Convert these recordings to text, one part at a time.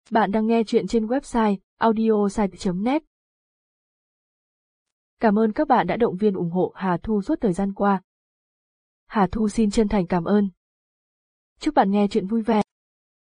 Bạn đang nghe chuyện trên website audiosite.net. Cảm ơn các bạn đã động viên ủng hộ Hà Thu suốt thời gian qua. Hà Thu xin chân thành cảm ơn. Chúc bạn nghe chuyện vui vẻ.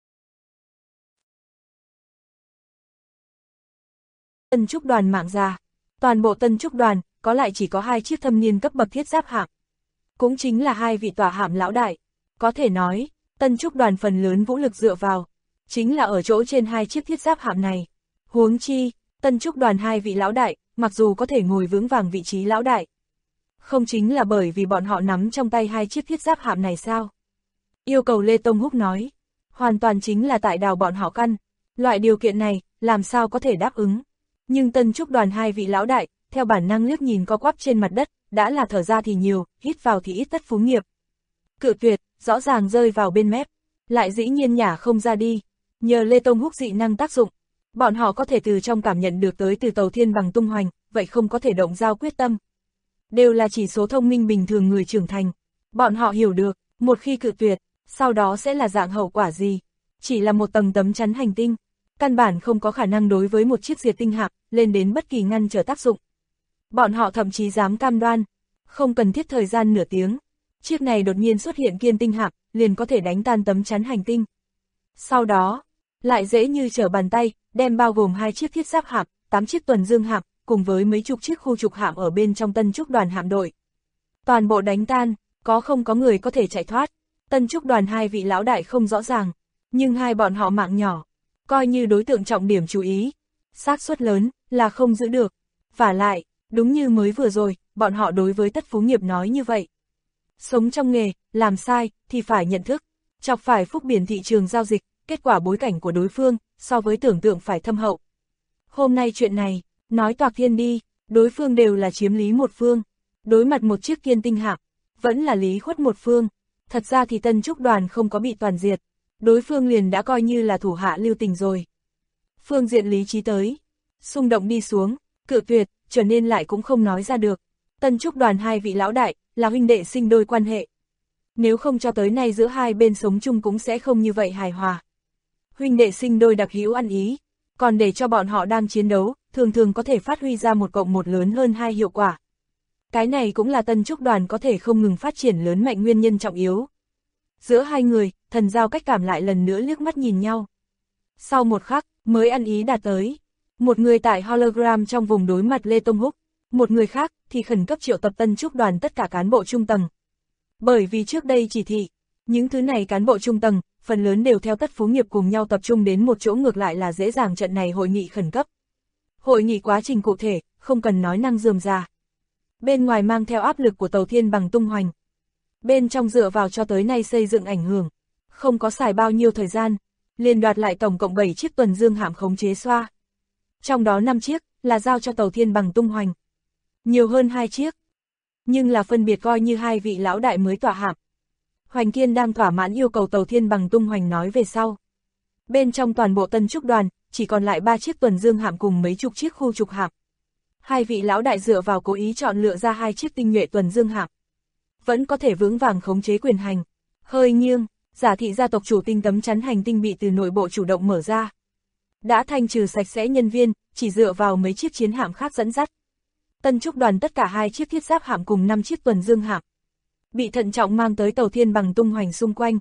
Tân trúc đoàn mạng già. Toàn bộ tân trúc đoàn, có lại chỉ có 2 chiếc thâm niên cấp bậc thiết giáp hạm. Cũng chính là 2 vị tòa hạm lão đại. Có thể nói, tân trúc đoàn phần lớn vũ lực dựa vào, chính là ở chỗ trên 2 chiếc thiết giáp hạm này. Huống chi, tân trúc đoàn 2 vị lão đại, mặc dù có thể ngồi vững vàng vị trí lão đại, không chính là bởi vì bọn họ nắm trong tay 2 chiếc thiết giáp hạm này sao? Yêu cầu Lê Tông Húc nói, hoàn toàn chính là tại đào bọn họ căn. Loại điều kiện này, làm sao có thể đáp ứng? Nhưng tân trúc đoàn 2 vị lão đại, theo bản năng liếc nhìn co quắp trên mặt đất, đã là thở ra thì nhiều, hít vào thì ít tất phú nghiệp. Cự tuyệt, rõ ràng rơi vào bên mép, lại dĩ nhiên nhả không ra đi. Nhờ Lê Tông Húc dị năng tác dụng, bọn họ có thể từ trong cảm nhận được tới từ tàu thiên bằng tung hoành, vậy không có thể động dao quyết tâm. Đều là chỉ số thông minh bình thường người trưởng thành. Bọn họ hiểu được, một khi cự tuyệt, sau đó sẽ là dạng hậu quả gì. Chỉ là một tầng tấm chắn hành tinh, căn bản không có khả năng đối với một chiếc diệt tinh hạm lên đến bất kỳ ngăn trở tác dụng. Bọn họ thậm chí dám cam đoan, không cần thiết thời gian nửa tiếng, chiếc này đột nhiên xuất hiện kiên tinh hạm, liền có thể đánh tan tấm chắn hành tinh. Sau đó, lại dễ như trở bàn tay, đem bao gồm 2 chiếc thiết giáp hạm, 8 chiếc tuần dương hạm, cùng với mấy chục chiếc khu trục hạm ở bên trong tân trúc đoàn hạm đội. Toàn bộ đánh tan, không có người có thể chạy thoát. Tân trúc đoàn 2 vị lão đại không rõ ràng, nhưng hai bọn họ mạng nhỏ, coi như đối tượng trọng điểm chú ý, xác suất lớn là không giữ được. Vả lại, đúng như mới vừa rồi, bọn họ đối với Tất Phú Nghiệp nói như vậy. Sống trong nghề, làm sai, thì phải nhận thức, chọc phải phúc biển thị trường giao dịch, kết quả bối cảnh của đối phương, so với tưởng tượng phải thâm hậu. Hôm nay chuyện này, nói toạc thiên đi, đối phương đều là chiếm lý một phương, đối mặt một chiếc kiên tinh hạm, vẫn là lý khuất một phương. Thật ra thì tân trúc đoàn không có bị toàn diệt, đối phương liền đã coi như là thủ hạ lưu tình rồi. Phương diện lý trí tới, xung động đi xuống, cự tuyệt, trở nên lại cũng không nói ra được. Tân trúc đoàn 2 vị lão đại, là huynh đệ sinh đôi quan hệ. Nếu không cho tới nay giữa hai bên sống chung cũng sẽ không như vậy hài hòa. Huynh đệ sinh đôi đặc hữu ăn ý, còn để cho bọn họ đang chiến đấu, thường thường có thể phát huy ra 1+1 lớn hơn 2 hiệu quả. Cái này cũng là tân trúc đoàn có thể không ngừng phát triển lớn mạnh nguyên nhân trọng yếu. Giữa hai người, thần giao cách cảm lại lần nữa liếc mắt nhìn nhau. Sau một khắc, mới ăn ý đạt tới. Một người tại hologram trong vùng đối mặt Lê Tông Húc, một người khác thì khẩn cấp triệu tập tân trúc đoàn tất cả cán bộ trung tầng. Bởi vì trước đây chỉ thị, những thứ này cán bộ trung tầng, phần lớn đều theo Tất Phú Nghiệp cùng nhau tập trung đến một chỗ, ngược lại là dễ dàng trận này hội nghị khẩn cấp. Hội nghị quá trình cụ thể, không cần nói năng rườm rà. Bên ngoài mang theo áp lực của tàu thiên bằng tung hoành. Bên trong dựa vào cho tới nay xây dựng ảnh hưởng, không có xài bao nhiêu thời gian, liền đoạt lại tổng cộng 7 chiếc tuần dương hạm khống chế xoa. Trong đó 5 chiếc là giao cho tàu thiên bằng tung hoành. Nhiều hơn 2 chiếc, nhưng là phân biệt coi như 2 vị lão đại mới tỏa hạm. Hoành Kiên đang thỏa mãn yêu cầu tàu thiên bằng tung hoành nói về sau. Bên trong toàn bộ tân trúc đoàn, chỉ còn lại 3 chiếc tuần dương hạm cùng mấy chục chiếc khu trục hạm. 2 vị lão đại dựa vào cố ý chọn lựa ra 2 chiếc tinh nhuệ tuần dương hạm, vẫn có thể vững vàng khống chế quyền hành. Hơi nghiêng, giả thị gia tộc chủ tinh tấm chắn hành tinh bị từ nội bộ chủ động mở ra. Đã thanh trừ sạch sẽ nhân viên, chỉ dựa vào mấy chiếc chiến hạm khác dẫn dắt. Tân trúc đoàn tất cả 2 chiếc thiết giáp hạm cùng 5 chiếc tuần dương hạm bị thận trọng mang tới tàu thiên bằng tung hoành xung quanh.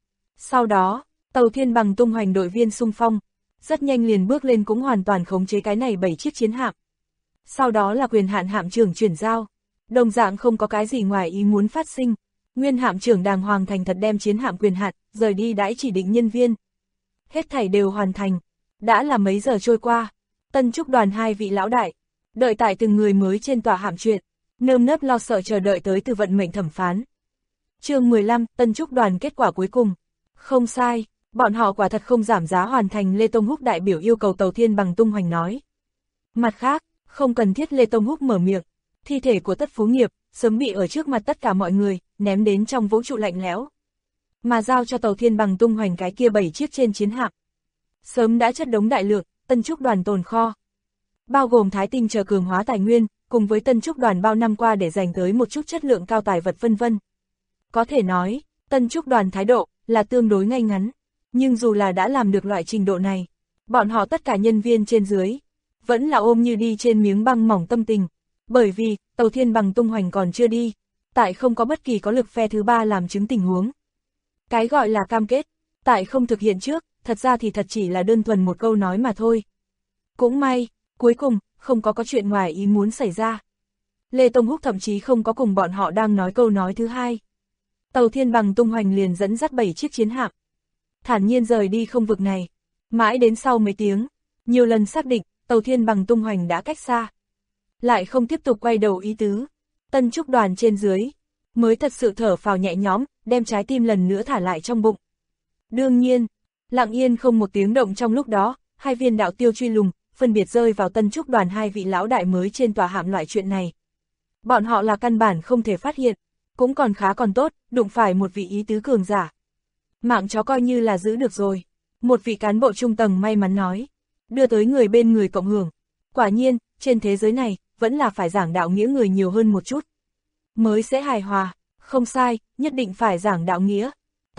Sau đó, tàu thiên bằng tung hoành đội viên xung phong, rất nhanh liền bước lên cũng hoàn toàn khống chế cái này 7 chiếc chiến hạm. Sau đó là quyền hạn hạm trưởng chuyển giao, đồng dạng không có cái gì ngoài ý muốn phát sinh. Nguyên hạm trưởng đàng hoàng thành thật đem chiến hạm quyền hạn rời đi đãi chỉ định nhân viên. Hết thảy đều hoàn thành, đã là mấy giờ trôi qua. Tân trúc đoàn 2 vị lão đại, đợi tại từng người mới trên tòa hạm chuyện, nơm nớp lo sợ chờ đợi tới từ vận mệnh thẩm phán. Chương 15, tân trúc đoàn kết quả cuối cùng. Không sai, bọn họ quả thật không giảm giá hoàn thành Lê Tông Húc đại biểu yêu cầu tàu thiên bằng tung hoành nói. Mặt khác, không cần thiết Lê Tông Húc mở miệng, thi thể của Tất Phú Nghiệp sớm bị ở trước mặt tất cả mọi người ném đến trong vũ trụ lạnh lẽo, mà giao cho tàu thiên bằng tung hoành cái kia 7 chiếc trên chiến hạm. Sớm đã chất đống đại lượng, tân trúc đoàn tồn kho, bao gồm thái tinh chờ cường hóa tài nguyên, cùng với tân trúc đoàn bao năm qua để dành tới một chút chất lượng cao tài vật vân vân. Có thể nói, tân trúc đoàn thái độ là tương đối ngay ngắn, nhưng dù là đã làm được loại trình độ này, Bọn họ tất cả nhân viên trên dưới, vẫn là ôm như đi trên miếng băng mỏng tâm tình, bởi vì, tàu thiên bằng tung hoành còn chưa đi, tại không có bất kỳ có lực phe thứ ba làm chứng tình huống. Cái gọi là cam kết, tại không thực hiện trước, thật ra thì thật chỉ là đơn thuần một câu nói mà thôi. Cũng may, cuối cùng, không có chuyện ngoài ý muốn xảy ra. Lê Tông Húc thậm chí không có cùng bọn họ đang nói câu nói thứ hai. Tàu thiên bằng tung hoành liền dẫn dắt 7 chiếc chiến hạm, thản nhiên rời đi không vực này. Mãi đến sau mấy tiếng, nhiều lần xác định, tàu thiên bằng tung hoành đã cách xa. Lại không tiếp tục quay đầu ý tứ. Tân Trúc đoàn trên dưới, mới thật sự thở phào nhẹ nhõm, đem trái tim lần nữa thả lại trong bụng. Đương nhiên, lặng yên không một tiếng động trong lúc đó, hai viên đạo tiêu truy lùng, phân biệt rơi vào Tân Trúc đoàn hai vị lão đại mới trên tòa hạm loại chuyện này. Bọn họ là căn bản không thể phát hiện, cũng còn khá còn tốt, đụng phải một vị ý tứ cường giả. Mạng chó coi như là giữ được rồi. Một vị cán bộ trung tầng may mắn nói, đưa tới người bên người cộng hưởng. Quả nhiên, trên thế giới này, vẫn là phải giảng đạo nghĩa người nhiều hơn một chút, mới sẽ hài hòa. Không sai, nhất định phải giảng đạo nghĩa.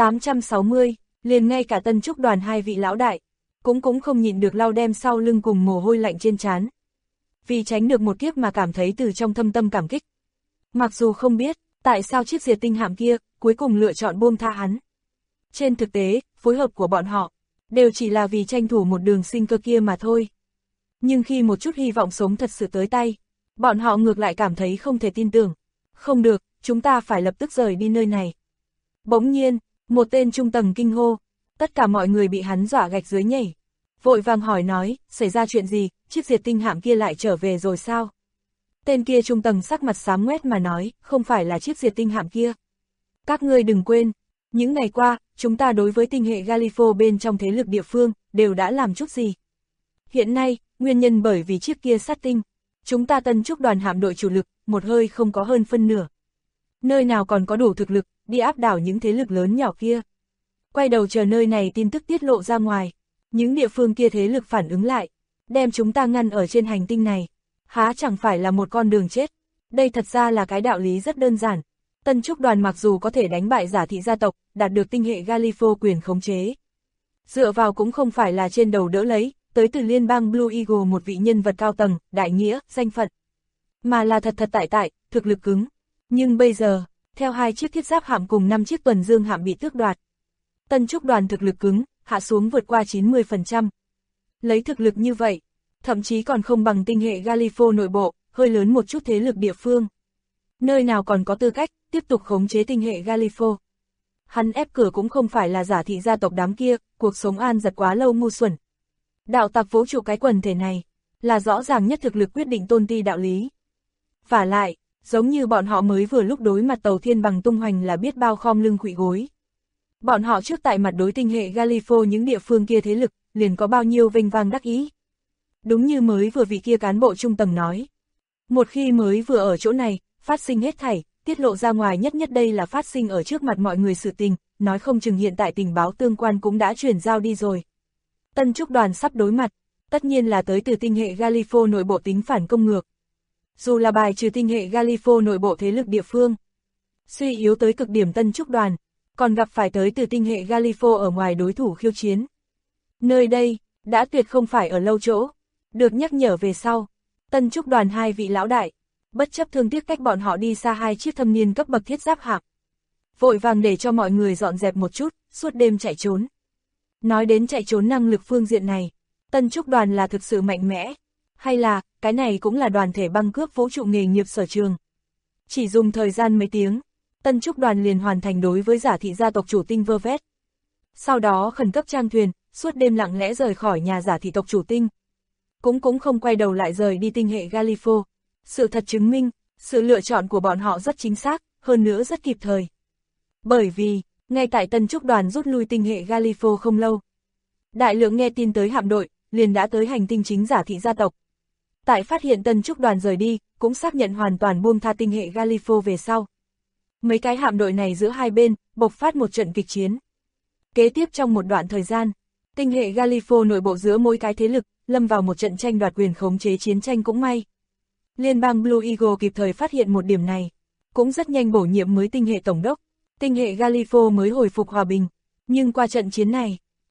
860, liền ngay cả Tân Trúc đoàn hai vị lão đại, cũng không nhịn được lau đem sau lưng cùng mồ hôi lạnh trên trán. Vì tránh được một kiếp mà cảm thấy từ trong thâm tâm cảm kích. Mặc dù không biết, tại sao chiếc diệt tinh hạm kia, cuối cùng lựa chọn buông tha hắn. Trên thực tế, phối hợp của bọn họ, đều chỉ là vì tranh thủ một đường sinh cơ kia mà thôi. Nhưng khi một chút hy vọng sống thật sự tới tay, bọn họ ngược lại cảm thấy không thể tin tưởng. Không được, chúng ta phải lập tức rời đi nơi này. Bỗng nhiên, một tên trung tầng kinh hô, tất cả mọi người bị hắn dọa gạch dưới nhảy. Vội vàng hỏi nói, xảy ra chuyện gì, chiếc diệt tinh hạm kia lại trở về rồi sao? Tên kia trung tầng sắc mặt xám ngoét mà nói, không phải là chiếc diệt tinh hạm kia. Các ngươi đừng quên, những ngày qua, chúng ta đối với tinh hệ Galifo bên trong thế lực địa phương, đều đã làm chút gì. Hiện nay, nguyên nhân bởi vì chiếc kia sát tinh, chúng ta Tân Trúc đoàn hạm đội chủ lực, một hơi không có hơn phân nửa. Nơi nào còn có đủ thực lực, đi áp đảo những thế lực lớn nhỏ kia. Quay đầu chờ nơi này tin tức tiết lộ ra ngoài, những địa phương kia thế lực phản ứng lại, đem chúng ta ngăn ở trên hành tinh này, há chẳng phải là một con đường chết. Đây thật ra là cái đạo lý rất đơn giản. Tân Trúc đoàn mặc dù có thể đánh bại giả thị gia tộc, đạt được tinh hệ Galifo quyền khống chế. Dựa vào cũng không phải là trên đầu đỡ lấy, tới từ liên bang Blue Eagle một vị nhân vật cao tầng, đại nghĩa, danh phận. Mà là thật tại, thực lực cứng. Nhưng bây giờ, theo 2 chiếc thiết giáp hạm cùng 5 chiếc tuần dương hạm bị tước đoạt, Tân Trúc đoàn thực lực cứng, hạ xuống vượt qua 90%. Lấy thực lực như vậy, thậm chí còn không bằng tinh hệ Galifo nội bộ, hơi lớn một chút thế lực địa phương. Nơi nào còn có tư cách, tiếp tục khống chế tinh hệ Galifo. Hắn ép cửa cũng không phải là giả thị gia tộc đám kia, cuộc sống an giật quá lâu ngu xuẩn. Đạo tặc vũ trụ cái quần thể này, là rõ ràng nhất thực lực quyết định tôn ti đạo lý. Vả lại, giống như bọn họ mới vừa lúc đối mặt tàu thiên bằng tung hoành là biết bao khom lưng khuỵu gối. Bọn họ trước tại mặt đối tinh hệ Galifo những địa phương kia thế lực, liền có bao nhiêu vinh vang đắc ý. Đúng như mới vừa vị kia cán bộ trung tầng nói. Một khi mới vừa ở chỗ này, phát sinh hết thảy, tiết lộ ra ngoài nhất đây là phát sinh ở trước mặt mọi người sự tình, nói không chừng hiện tại tình báo tương quan cũng đã chuyển giao đi rồi. Tân Trúc đoàn sắp đối mặt, tất nhiên là tới từ tinh hệ Galifo nội bộ tính phản công ngược. Dù là bài trừ tinh hệ Galifo nội bộ thế lực địa phương, suy yếu tới cực điểm Tân Trúc đoàn, còn gặp phải tới từ tinh hệ Galifo ở ngoài đối thủ khiêu chiến. Nơi đây, đã tuyệt không phải ở lâu chỗ, được nhắc nhở về sau. Tân Trúc đoàn hai vị lão đại, bất chấp thương tiếc cách bọn họ đi xa 2 chiếc thâm niên cấp bậc thiết giáp hạm, vội vàng để cho mọi người dọn dẹp một chút, suốt đêm chạy trốn. Nói đến chạy trốn năng lực phương diện này, Tân Trúc đoàn là thực sự mạnh mẽ, hay là, cái này cũng là đoàn thể băng cướp vũ trụ nghề nghiệp sở trường. Chỉ dùng thời gian mấy tiếng, Tân Trúc đoàn liền hoàn thành đối với giả thị gia tộc chủ tinh vơ vét. Sau đó khẩn cấp trang thuyền, suốt đêm lặng lẽ rời khỏi nhà giả thị tộc chủ tinh. Cũng không quay đầu lại rời đi tinh hệ Galifo. Sự thật chứng minh, sự lựa chọn của bọn họ rất chính xác, hơn nữa rất kịp thời. Bởi vì, ngay tại Tân Trúc đoàn rút lui tinh hệ Galifo không lâu, đại lượng nghe tin tới hạm đội, liền đã tới hành tinh chính giả thị gia tộc. Tại phát hiện Tân Trúc đoàn rời đi, cũng xác nhận hoàn toàn buông tha tinh hệ Galifo về sau. Mấy cái hạm đội này giữa hai bên, bộc phát một trận kịch chiến. Kế tiếp trong một đoạn thời gian, tinh hệ Galifo nội bộ giữa mỗi cái thế lực, lâm vào một trận tranh đoạt quyền khống chế chiến tranh cũng may. Liên bang Blue Eagle kịp thời phát hiện một điểm này, cũng rất nhanh bổ nhiệm mới tinh hệ tổng đốc, tinh hệ Galifo mới hồi phục hòa bình. Nhưng qua trận chiến này,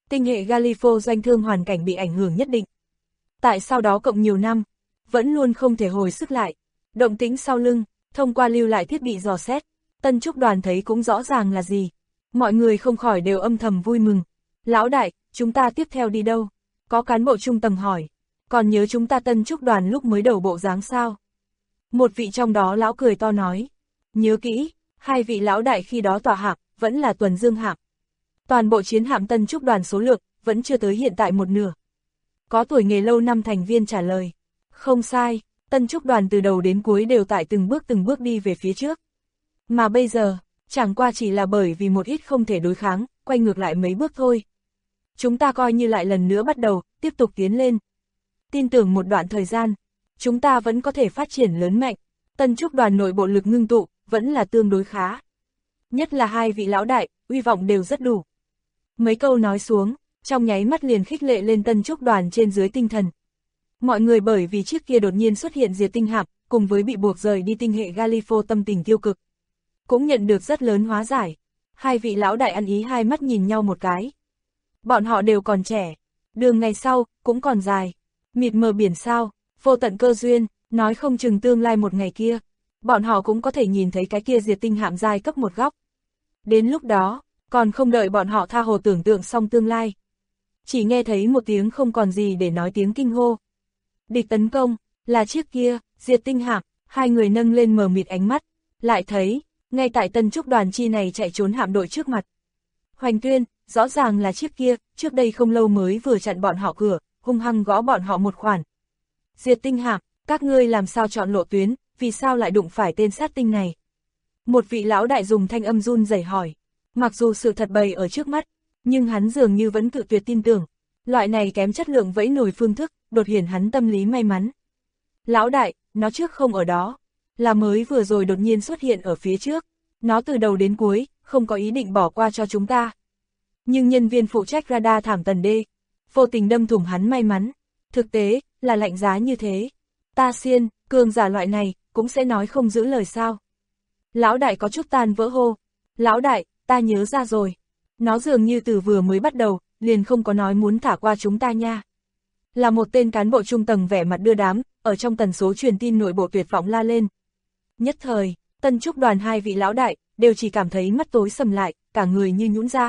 Tinh hệ Galifo doanh thương hoàn cảnh bị ảnh hưởng nhất định. Tại sau đó cộng nhiều năm, vẫn luôn không thể hồi sức lại. Động tĩnh sau lưng, thông qua lưu lại thiết bị dò xét, Tân Trúc Đoàn thấy cũng rõ ràng là gì. Mọi người không khỏi đều âm thầm vui mừng. Lão đại, chúng ta tiếp theo đi đâu? Có cán bộ trung tầng hỏi. Còn nhớ chúng ta Tân Trúc Đoàn lúc mới đầu bộ dáng sao? Một vị trong đó lão cười to nói. Nhớ kỹ, hai vị lão đại khi đó tọa hạm, vẫn là tuần dương hạm. Toàn bộ chiến hạm Tân Trúc Đoàn số lượng, vẫn chưa tới hiện tại một nửa. Có tuổi nghề lâu năm thành viên trả lời. Không sai, Tân Trúc Đoàn từ đầu đến cuối đều tại từng bước đi về phía trước. Mà bây giờ, chẳng qua chỉ là bởi vì một ít không thể đối kháng, quay ngược lại mấy bước thôi. Chúng ta coi như lại lần nữa bắt đầu, tiếp tục tiến lên. Tin tưởng một đoạn thời gian, chúng ta vẫn có thể phát triển lớn mạnh. Tân Trúc Đoàn nội bộ lực ngưng tụ, vẫn là tương đối khá. Nhất là hai vị lão đại, uy vọng đều rất đủ. Mấy câu nói xuống, trong nháy mắt liền khích lệ lên Tân Trúc Đoàn trên dưới tinh thần. Mọi người bởi vì chiếc kia đột nhiên xuất hiện diệt tinh hạm, cùng với bị buộc rời đi tinh hệ Galifo tâm tình tiêu cực, cũng nhận được rất lớn hóa giải. Hai vị lão đại ăn ý hai mắt nhìn nhau một cái. Bọn họ đều còn trẻ, đường ngày sau, cũng còn dài. Mịt mờ biển sao, vô tận cơ duyên, nói không chừng tương lai một ngày kia, bọn họ cũng có thể nhìn thấy cái kia diệt tinh hạm giai cấp một góc. Đến lúc đó, còn không đợi bọn họ tha hồ tưởng tượng xong tương lai. Chỉ nghe thấy một tiếng không còn gì để nói tiếng kinh hô. Địch tấn công, là chiếc kia, diệt tinh hạm, hai người nâng lên mờ mịt ánh mắt, lại thấy, ngay tại Tân Trúc Đoàn chi này chạy trốn hạm đội trước mặt. Hoành Tuyên, rõ ràng là chiếc kia, trước đây không lâu mới vừa chặn bọn họ cửa, hung hăng gõ bọn họ một khoản. Diệt tinh hạm, các ngươi làm sao chọn lộ tuyến, vì sao lại đụng phải tên sát tinh này? Một vị lão đại dùng thanh âm run rẩy hỏi. Mặc dù sự thật bày ở trước mắt, nhưng hắn dường như vẫn cự tuyệt tin tưởng. Loại này kém chất lượng vẫy nổi phương thức, đột hiển hắn tâm lý may mắn. Lão đại, nó trước không ở đó, là mới vừa rồi đột nhiên xuất hiện ở phía trước. Nó từ đầu đến cuối, không có ý định bỏ qua cho chúng ta. Nhưng nhân viên phụ trách radar thảm tần đê, vô tình đâm thủng hắn may mắn. Thực tế, là lạnh giá như thế. Ta xiên, cường giả loại này, cũng sẽ nói không giữ lời sao. Lão đại có chút tan vỡ hô. Lão đại, ta nhớ ra rồi. Nó dường như từ vừa mới bắt đầu, liền không có nói muốn thả qua chúng ta nha. Là một tên cán bộ trung tầng vẻ mặt đưa đám, ở trong tần số truyền tin nội bộ tuyệt vọng la lên. Nhất thời, Tân Trúc Đoàn hai vị lão đại, đều chỉ cảm thấy mắt tối sầm lại, cả người như nhũn ra.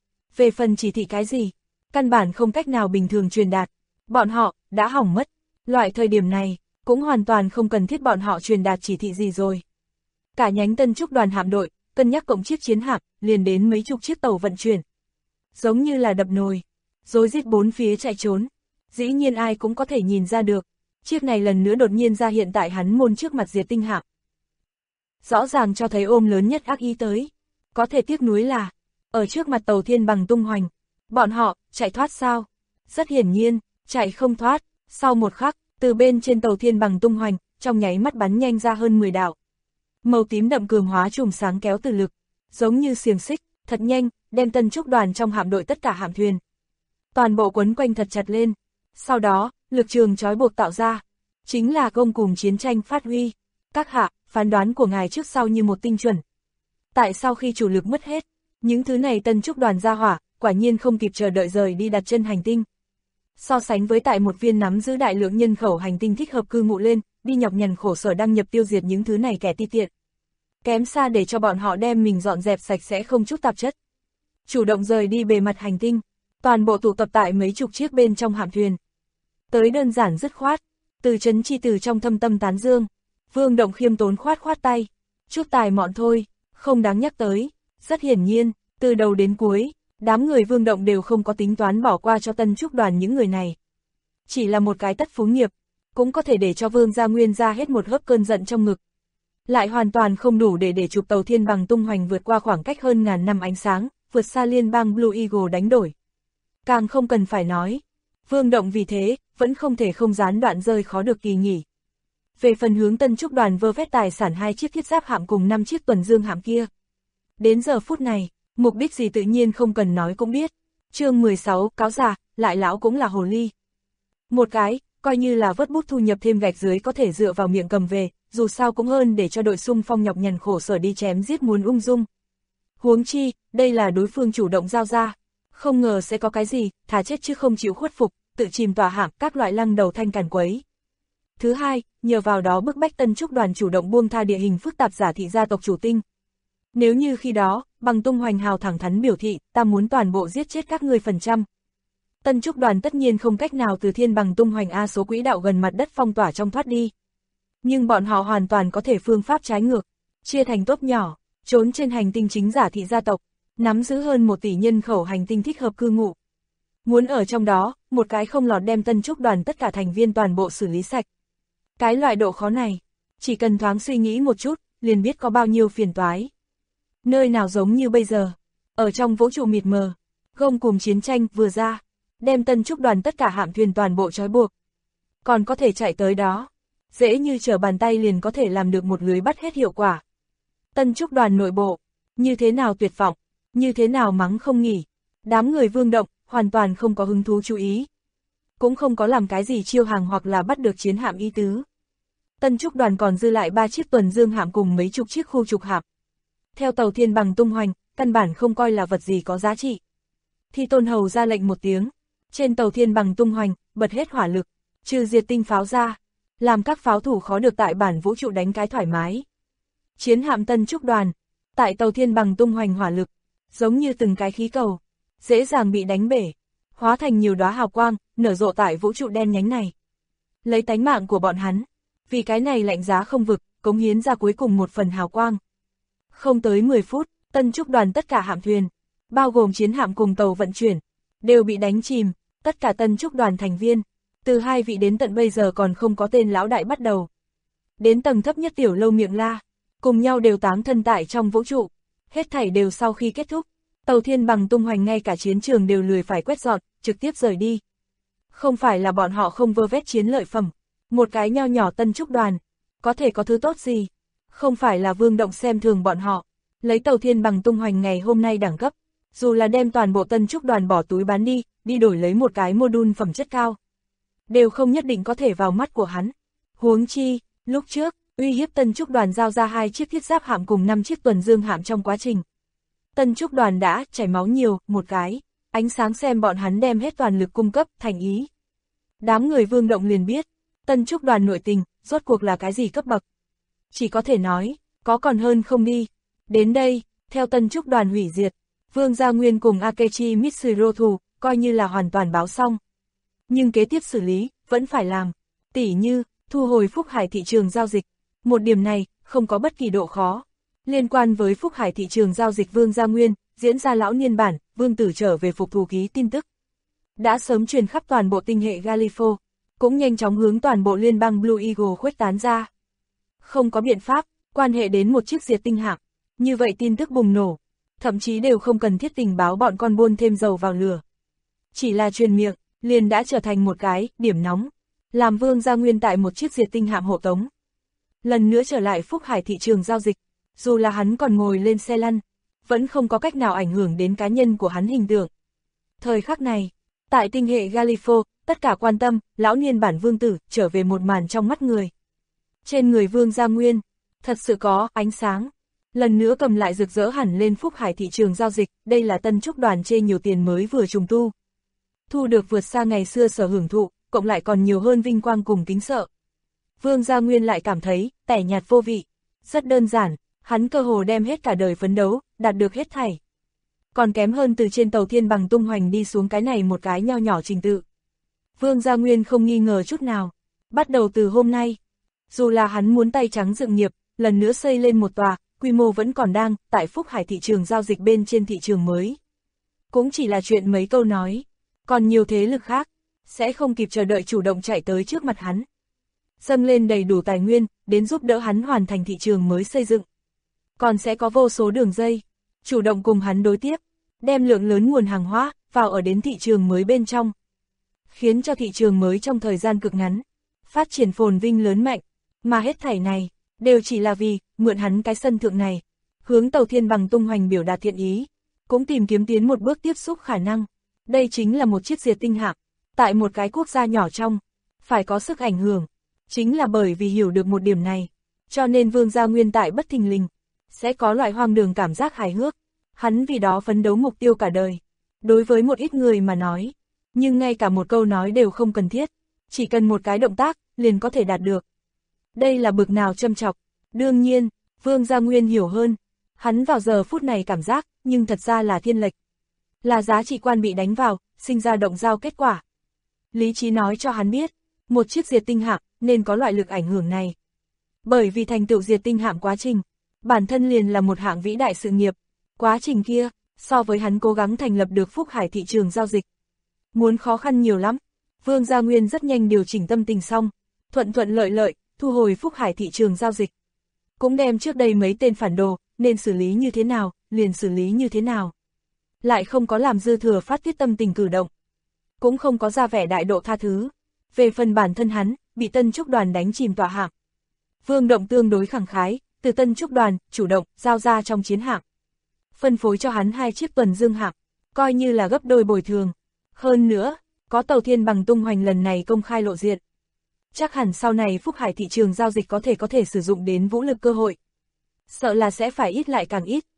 Về phần chỉ thị cái gì, căn bản không cách nào bình thường truyền đạt. Bọn họ, đã hỏng mất. Loại thời điểm này, cũng hoàn toàn không cần thiết bọn họ truyền đạt chỉ thị gì rồi. Cả nhánh Tân Trúc Đoàn hạm đội, cân nhắc cộng chiếc chiến hạm, liền đến mấy chục chiếc tàu vận chuyển. Giống như là đập nồi, rối rít bốn phía chạy trốn. Dĩ nhiên ai cũng có thể nhìn ra được, chiếc này lần nữa đột nhiên ra hiện tại hắn môn trước mặt diệt tinh hạm. Rõ ràng cho thấy ôm lớn nhất ác ý tới. Có thể tiếc nuối là, ở trước mặt tàu thiên bằng tung hoành, bọn họ, chạy thoát sao? Rất hiển nhiên, chạy không thoát. Sau một khắc, từ bên trên tàu thiên bằng tung hoành, trong nháy mắt bắn nhanh ra hơn 10 đạo. Màu tím đậm cường hóa chùm sáng kéo từ lực, giống như xiềng xích, thật nhanh, đem Tân Trúc Đoàn trong hạm đội tất cả hạm thuyền. Toàn bộ quấn quanh thật chặt lên. Sau đó, lực trường trói buộc tạo ra, chính là gông cùng chiến tranh phát huy. Các hạ, phán đoán của ngài trước sau như một tinh chuẩn. Tại sau khi chủ lực mất hết, những thứ này Tân Trúc Đoàn ra hỏa, quả nhiên không kịp chờ đợi rời đi đặt chân hành tinh. So sánh với tại một viên nắm giữ đại lượng nhân khẩu hành tinh thích hợp cư ngụ lên, đi nhọc nhằn khổ sở đăng nhập tiêu diệt những thứ này kẻ ti tiện. Kém xa để cho bọn họ đem mình dọn dẹp sạch sẽ không chút tạp chất. Chủ động rời đi bề mặt hành tinh, toàn bộ tụ tập tại mấy chục chiếc bên trong hạm thuyền. Tới đơn giản dứt khoát, từ Trấn Chi từ trong thâm tâm tán dương, Vương Động khiêm tốn khoát khoát tay, chút tài mọn thôi, không đáng nhắc tới. Rất hiển nhiên, từ đầu đến cuối, đám người Vương Động đều không có tính toán bỏ qua cho Tân Trúc Đoàn những người này. Chỉ là một cái tất phú nghiệp, cũng có thể để cho Vương Gia Nguyên ra hết một hớp cơn giận trong ngực. Lại hoàn toàn không đủ để chụp tàu thiên bằng tung hoành vượt qua khoảng cách hơn ngàn năm ánh sáng, vượt xa liên bang Blue Eagle đánh đổi. Càng không cần phải nói, Vương Động vì thế, vẫn không thể không gián đoạn rơi khó được kỳ nghỉ. Về phần hướng Tân Trúc Đoàn vơ vét tài sản 2 chiếc thiết giáp hạm cùng 5 chiếc tuần dương hạm kia. Đến giờ phút này, mục đích gì tự nhiên không cần nói cũng biết. Chương 16, cáo già, lại lão cũng là hồ ly. Một cái, coi như là vớt bút thu nhập thêm gạch dưới có thể dựa vào miệng cầm về, dù sao cũng hơn để cho đội xung phong nhọc nhằn khổ sở đi chém giết muốn ung dung. Huống chi, đây là đối phương chủ động giao ra. Không ngờ sẽ có cái gì, thà chết chứ không chịu khuất phục, tự chìm tòa hạm, các loại lăng đầu thanh càn quấy. Thứ hai, nhờ vào đó bức bách Tân Trúc Đoàn chủ động buông tha địa hình phức tạp giả thị gia tộc chủ tinh. Nếu như khi đó, Bằng Tung Hoành hào thẳng thắn biểu thị, ta muốn toàn bộ giết chết các ngươi %. Tân Trúc Đoàn tất nhiên không cách nào từ thiên Bằng Tung Hoành A số quỹ đạo gần mặt đất phong tỏa trong thoát đi. Nhưng bọn họ hoàn toàn có thể phương pháp trái ngược, chia thành tốp nhỏ, trốn trên hành tinh chính giả thị gia tộc, nắm giữ hơn 1 tỷ nhân khẩu hành tinh thích hợp cư ngụ. Muốn ở trong đó, một cái không lọt đem Tân Trúc Đoàn tất cả thành viên toàn bộ xử lý sạch. Cái loại độ khó này, chỉ cần thoáng suy nghĩ một chút, liền biết có bao nhiêu phiền toái. Nơi nào giống như bây giờ, ở trong vũ trụ mịt mờ, gông cùm chiến tranh vừa ra, đem Tân Trúc Đoàn tất cả hạm thuyền toàn bộ trói buộc. Còn có thể chạy tới đó, dễ như trở bàn tay liền có thể làm được một lưới bắt hết hiệu quả. Tân Trúc Đoàn nội bộ, như thế nào tuyệt vọng, như thế nào mắng không nghỉ, đám người Vương Động hoàn toàn không có hứng thú chú ý. Cũng không có làm cái gì chiêu hàng hoặc là bắt được chiến hạm ý tứ. Tân Trúc Đoàn còn dư lại 3 chiếc tuần dương hạm cùng mấy chục chiếc khu trục hạm. Theo tàu thiên Bằng Tung Hoành, căn bản không coi là vật gì có giá trị. Thi Tôn Hầu ra lệnh một tiếng, trên tàu thiên Bằng Tung Hoành, bật hết hỏa lực, trừ diệt tinh pháo ra, làm các pháo thủ khó được tại bản vũ trụ đánh cái thoải mái. Chiến hạm Tân Trúc Đoàn, tại tàu thiên Bằng Tung Hoành hỏa lực, giống như từng cái khí cầu, dễ dàng bị đánh bể, hóa thành nhiều đóa hào quang, nở rộ tại vũ trụ đen nhánh này. Lấy tánh mạng của bọn hắn, vì cái này lạnh giá không vực, cống hiến ra cuối cùng một phần hào quang. Không tới 10 phút, Tân Trúc Đoàn tất cả hạm thuyền, bao gồm chiến hạm cùng tàu vận chuyển, đều bị đánh chìm, tất cả Tân Trúc Đoàn thành viên, từ 2 vị đến tận bây giờ còn không có tên lão đại bắt đầu. Đến tầng thấp nhất Tiểu Lâu Miệng La, cùng nhau đều táng thân tại trong vũ trụ, hết thảy đều sau khi kết thúc. Tàu thiên Bằng Tung Hoành ngay cả chiến trường đều lười phải quét dọn, trực tiếp rời đi. Không phải là bọn họ không vơ vét chiến lợi phẩm, một cái nho nhỏ Tân Trúc Đoàn, có thể có thứ tốt gì? Không phải là Vương Động xem thường bọn họ, lấy tàu thiên Bằng Tung Hoành ngày hôm nay đẳng cấp, dù là đem toàn bộ Tân Trúc Đoàn bỏ túi bán đi, đi đổi lấy một cái module phẩm chất cao, đều không nhất định có thể vào mắt của hắn. Huống chi, lúc trước, uy hiếp Tân Trúc Đoàn giao ra 2 chiếc thiết giáp hạm cùng 5 chiếc tuần dương hạm trong quá trình. Tân Trúc Đoàn đã chảy máu nhiều, một cái, ánh sáng xem bọn hắn đem hết toàn lực cung cấp, thành ý. Đám người Vương Động liền biết, Tân Trúc Đoàn nội tình, rốt cuộc là cái gì cấp bậc. Chỉ có thể nói, có còn hơn không đi. Đến đây, theo Tân Trúc Đoàn hủy diệt, Vương Gia Nguyên cùng Akechi Mitsuro thù, coi như là hoàn toàn báo xong. Nhưng kế tiếp xử lý, vẫn phải làm. Tỉ như, thu hồi Phúc Hải thị trường giao dịch. Một điểm này, không có bất kỳ độ khó. Liên quan với Phúc Hải thị trường giao dịch Vương Gia Nguyên, diễn ra lão niên bản, Vương Tử trở về phục thù ký tin tức. Đã sớm truyền khắp toàn bộ tinh hệ Galifo, cũng nhanh chóng hướng toàn bộ liên bang Blue Eagle khuếch tán ra. Không có biện pháp, quan hệ đến một chiếc diệt tinh hạm, như vậy tin tức bùng nổ, thậm chí đều không cần thiết tình báo bọn con buôn thêm dầu vào lửa. Chỉ là truyền miệng, liền đã trở thành một cái điểm nóng, làm Vương Gia Nguyên tại một chiếc diệt tinh hạm hộ tống. Lần nữa trở lại Phúc Hải thị trường giao dịch, dù là hắn còn ngồi lên xe lăn, vẫn không có cách nào ảnh hưởng đến cá nhân của hắn hình tượng. Thời khắc này, tại tinh hệ Galifo, tất cả quan tâm, lão niên bản Vương Tử trở về một màn trong mắt người. Trên người Vương Gia Nguyên, thật sự có ánh sáng. Lần nữa cầm lại rực rỡ hẳn lên Phúc Hải thị trường giao dịch, đây là Tân Trúc Đoàn chê nhiều tiền mới vừa trùng tu. Thu được vượt xa ngày xưa sở hưởng thụ, cộng lại còn nhiều hơn vinh quang cùng kính sợ. Vương Gia Nguyên lại cảm thấy, tẻ nhạt vô vị. Rất đơn giản, hắn cơ hồ đem hết cả đời phấn đấu, đạt được hết thảy. Còn kém hơn từ trên tàu thiên Bằng Tung Hoành đi xuống cái này một cái nho nhỏ trình tự. Vương Gia Nguyên không nghi ngờ chút nào. Bắt đầu từ hôm nay, dù là hắn muốn tay trắng dựng nghiệp, lần nữa xây lên một tòa, quy mô vẫn còn đang, tại Phúc Hải thị trường giao dịch bên trên thị trường mới. Cũng chỉ là chuyện mấy câu nói, còn nhiều thế lực khác, sẽ không kịp chờ đợi chủ động chạy tới trước mặt hắn. Dâng lên đầy đủ tài nguyên, đến giúp đỡ hắn hoàn thành thị trường mới xây dựng. Còn sẽ có vô số đường dây, chủ động cùng hắn đối tiếp, đem lượng lớn nguồn hàng hóa, vào ở đến thị trường mới bên trong. Khiến cho thị trường mới trong thời gian cực ngắn, phát triển phồn vinh lớn mạnh, mà hết thảy này, đều chỉ là vì, mượn hắn cái sân thượng này, hướng tàu thiên Bằng Tung Hoành biểu đạt thiện ý, cũng tìm kiếm tiến một bước tiếp xúc khả năng. Đây chính là một chiếc diệt tinh hạm, tại một cái quốc gia nhỏ trong, phải có sức ảnh hưởng. Chính là bởi vì hiểu được một điểm này, cho nên Vương Gia Nguyên tại bất thình lình, sẽ có loại hoang đường cảm giác hài hước. Hắn vì đó phấn đấu mục tiêu cả đời, đối với một ít người mà nói, nhưng ngay cả một câu nói đều không cần thiết, chỉ cần một cái động tác, liền có thể đạt được. Đây là bực nào châm chọc. Đương nhiên, Vương Gia Nguyên hiểu hơn, hắn vào giờ phút này cảm giác, nhưng thật ra là thiên lệch. Là giá trị quan bị đánh vào, sinh ra động giao kết quả. Lý trí nói cho hắn biết, một chiếc diệt tinh hạm nên có loại lực ảnh hưởng này. Bởi vì thành tựu diệt tinh hạm quá trình, bản thân liền là một hạng vĩ đại sự nghiệp. Quá trình kia, so với hắn cố gắng thành lập được Phúc Hải thị trường giao dịch, muốn khó khăn nhiều lắm. Vương Gia Nguyên rất nhanh điều chỉnh tâm tình xong, thuận thuận lợi lợi, thu hồi Phúc Hải thị trường giao dịch. Cũng đem trước đây mấy tên phản đồ, nên xử lý như thế nào, liền xử lý như thế nào. Lại không có làm dư thừa phát tiết tâm tình cử động. Cũng không có ra vẻ đại độ tha thứ. Về phần bản thân hắn, bị Tân Trúc đoàn đánh chìm tòa hạm. Vương Động tương đối khẳng khái, từ Tân Trúc đoàn, chủ động, giao ra trong chiến hạm. Phân phối cho hắn 2 chiếc tuần dương hạm, coi như là gấp đôi bồi thường. Hơn nữa, có tàu Thiên Bằng tung hoành lần này công khai lộ diện. Chắc hẳn sau này Phúc Hải thị trường giao dịch có thể sử dụng đến vũ lực cơ hội. Sợ là sẽ phải ít lại càng ít.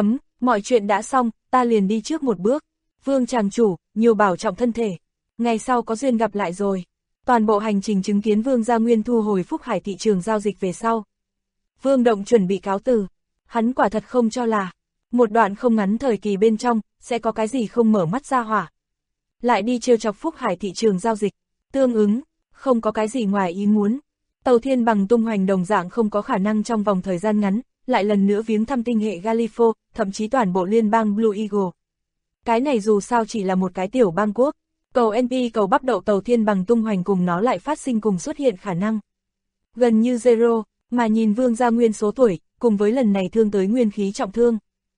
Mọi chuyện đã xong, ta liền đi trước một bước. Vương chàng chủ, nhiều bảo trọng thân thể. Ngày sau có duyên gặp lại rồi. Toàn bộ hành trình chứng kiến Vương Gia Nguyên thu hồi Phúc Hải thị trường giao dịch về sau. Vương Động chuẩn bị cáo từ. Hắn quả thật không cho là một đoạn không ngắn thời kỳ bên trong sẽ có cái gì không mở mắt ra hỏa. Lại đi trêu chọc Phúc Hải thị trường giao dịch. Tương ứng, không có cái gì ngoài ý muốn. Tàu Thiên Bằng tung hoành đồng dạng không có khả năng trong vòng thời gian ngắn, lại lần nữa viếng thăm tinh hệ Galifo, thậm chí toàn bộ liên bang Blue Eagle. Cái này dù sao chỉ là một cái tiểu bang quốc, cầu NP cầu bắp đậu tàu Thiên Bằng tung hoành cùng nó lại phát sinh cùng xuất hiện khả năng. Gần như zero, mà nhìn Vương Gia Nguyên số tuổi, cùng với lần này thương tới nguyên khí trọng thương.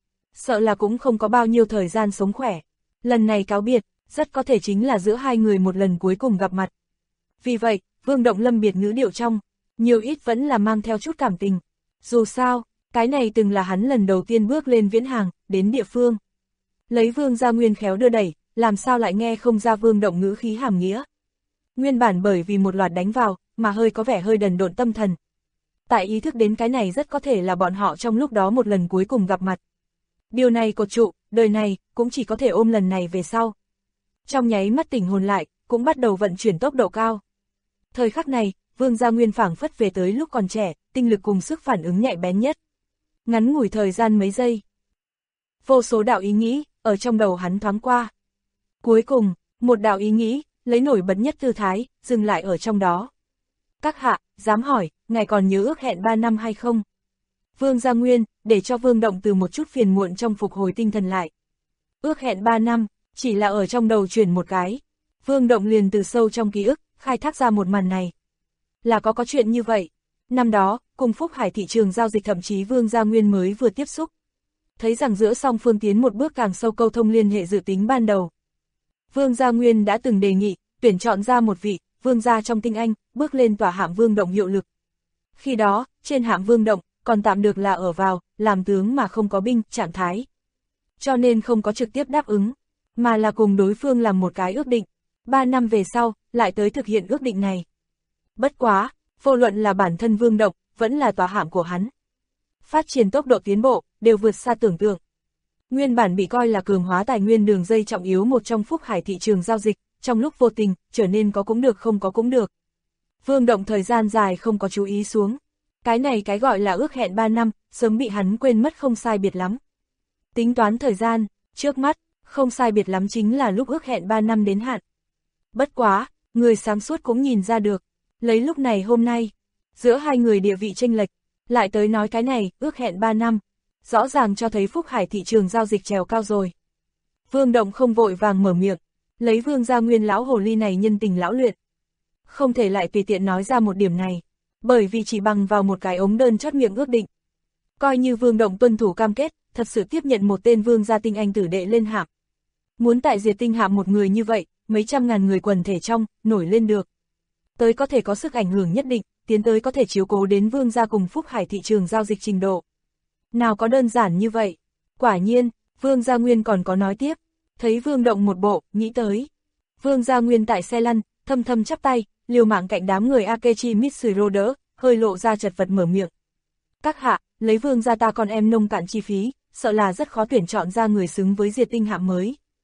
Sợ là cũng không có bao nhiêu thời gian sống khỏe. Lần này cáo biệt, rất có thể chính là giữa hai người một lần cuối cùng gặp mặt. Vì vậy, Vương Động lâm biệt ngữ điệu trong, nhiều ít vẫn là mang theo chút cảm tình. Dù sao, cái này từng là hắn lần đầu tiên bước lên viễn hàng, đến địa phương. Lấy Vương Gia Nguyên khéo đưa đẩy, làm sao lại nghe không ra Vương Động ngữ khí hàm nghĩa. Nguyên bản bởi vì một loạt đánh vào, mà có vẻ hơi đần độn tâm thần. Tại ý thức đến cái này rất có thể là bọn họ trong lúc đó một lần cuối cùng gặp mặt. Điều này cột trụ, đời này, cũng chỉ có thể ôm lần này về sau. Trong nháy mắt tỉnh hồn lại, cũng bắt đầu vận chuyển tốc độ cao. Thời khắc này, Vương Gia Nguyên phảng phất về tới lúc còn trẻ, tinh lực cùng sức phản ứng nhạy bén nhất. Ngắn ngủi thời gian mấy giây. Vô số đạo ý nghĩ, ở trong đầu hắn thoáng qua. Cuối cùng, một đạo ý nghĩ, lấy nổi bật nhất tư thái, dừng lại ở trong đó. Các hạ, dám hỏi, ngài còn nhớ ước hẹn 3 năm hay không? Vương Gia Nguyên, để cho Vương Động từ một chút phiền muộn trong phục hồi tinh thần lại. Ước hẹn 3 năm, chỉ là ở trong đầu chuyển một cái. Vương Động liền từ sâu trong ký ức, khai thác ra một màn này. Là có chuyện như vậy. Năm đó, cùng Phúc Hải thị trường giao dịch thậm chí Vương Gia Nguyên mới vừa tiếp xúc. Thấy rằng giữa song phương tiến một bước càng sâu câu thông liên hệ dự tính ban đầu. Vương Gia Nguyên đã từng đề nghị, tuyển chọn ra một vị, vương gia trong tinh anh, bước lên tòa hạm Vương Động hiệu lực. Khi đó, trên hạm Vương Động, còn tạm được là ở vào, làm tướng mà không có binh, trạng thái. Cho nên không có trực tiếp đáp ứng, mà là cùng đối phương làm một cái ước định. 3 năm về sau, lại tới thực hiện ước định này. Bất quá, vô luận là bản thân Vương Động, vẫn là tòa hạm của hắn. Phát triển tốc độ tiến bộ, đều vượt xa tưởng tượng. Nguyên bản bị coi là cường hóa tài nguyên đường dây trọng yếu một trong Phúc Hải thị trường giao dịch, trong lúc vô tình, trở nên có cũng được không có cũng được. Vương Động thời gian dài không có chú ý xuống. Cái này cái gọi là ước hẹn 3 năm, sớm bị hắn quên mất không sai biệt lắm. Tính toán thời gian, trước mắt, không sai biệt lắm chính là lúc ước hẹn 3 năm đến hạn. Bất quá, người sáng suốt cũng nhìn ra được, lấy lúc này hôm nay, giữa hai người địa vị chênh lệch, lại tới nói cái này, ước hẹn 3 năm, rõ ràng cho thấy Phúc Hải thị trường giao dịch trèo cao rồi. Vương Động không vội vàng mở miệng, lấy Vương Gia Nguyên lão hồ ly này nhân tình lão luyện. Không thể lại tùy tiện nói ra một điểm này, bởi vì chỉ bằng vào một cái ống đơn chót miệng ước định. Coi như Vương Động tuân thủ cam kết, thật sự tiếp nhận một tên vương gia tinh anh tử đệ lên hạm. Muốn tại diệt tinh hạm một người như vậy, mấy trăm ngàn người quần thể trong, nổi lên được. Tới có thể có sức ảnh hưởng nhất định, tiến tới có thể chiếu cố đến vương gia cùng Phúc Hải thị trường giao dịch trình độ. Nào có đơn giản như vậy. Quả nhiên, Vương Gia Nguyên còn có nói tiếp, thấy Vương Động một bộ, nghĩ tới. Vương Gia Nguyên tại xe lăn, thâm thâm chắp tay, liều mạng cạnh đám người Akechi Mitsuru đỡ, hơi lộ ra chật vật mở miệng. Các hạ, lấy Vương gia ta con em nông cạn chi phí, sợ là rất khó tuyển chọn ra người xứng với diệt tinh hạm mới.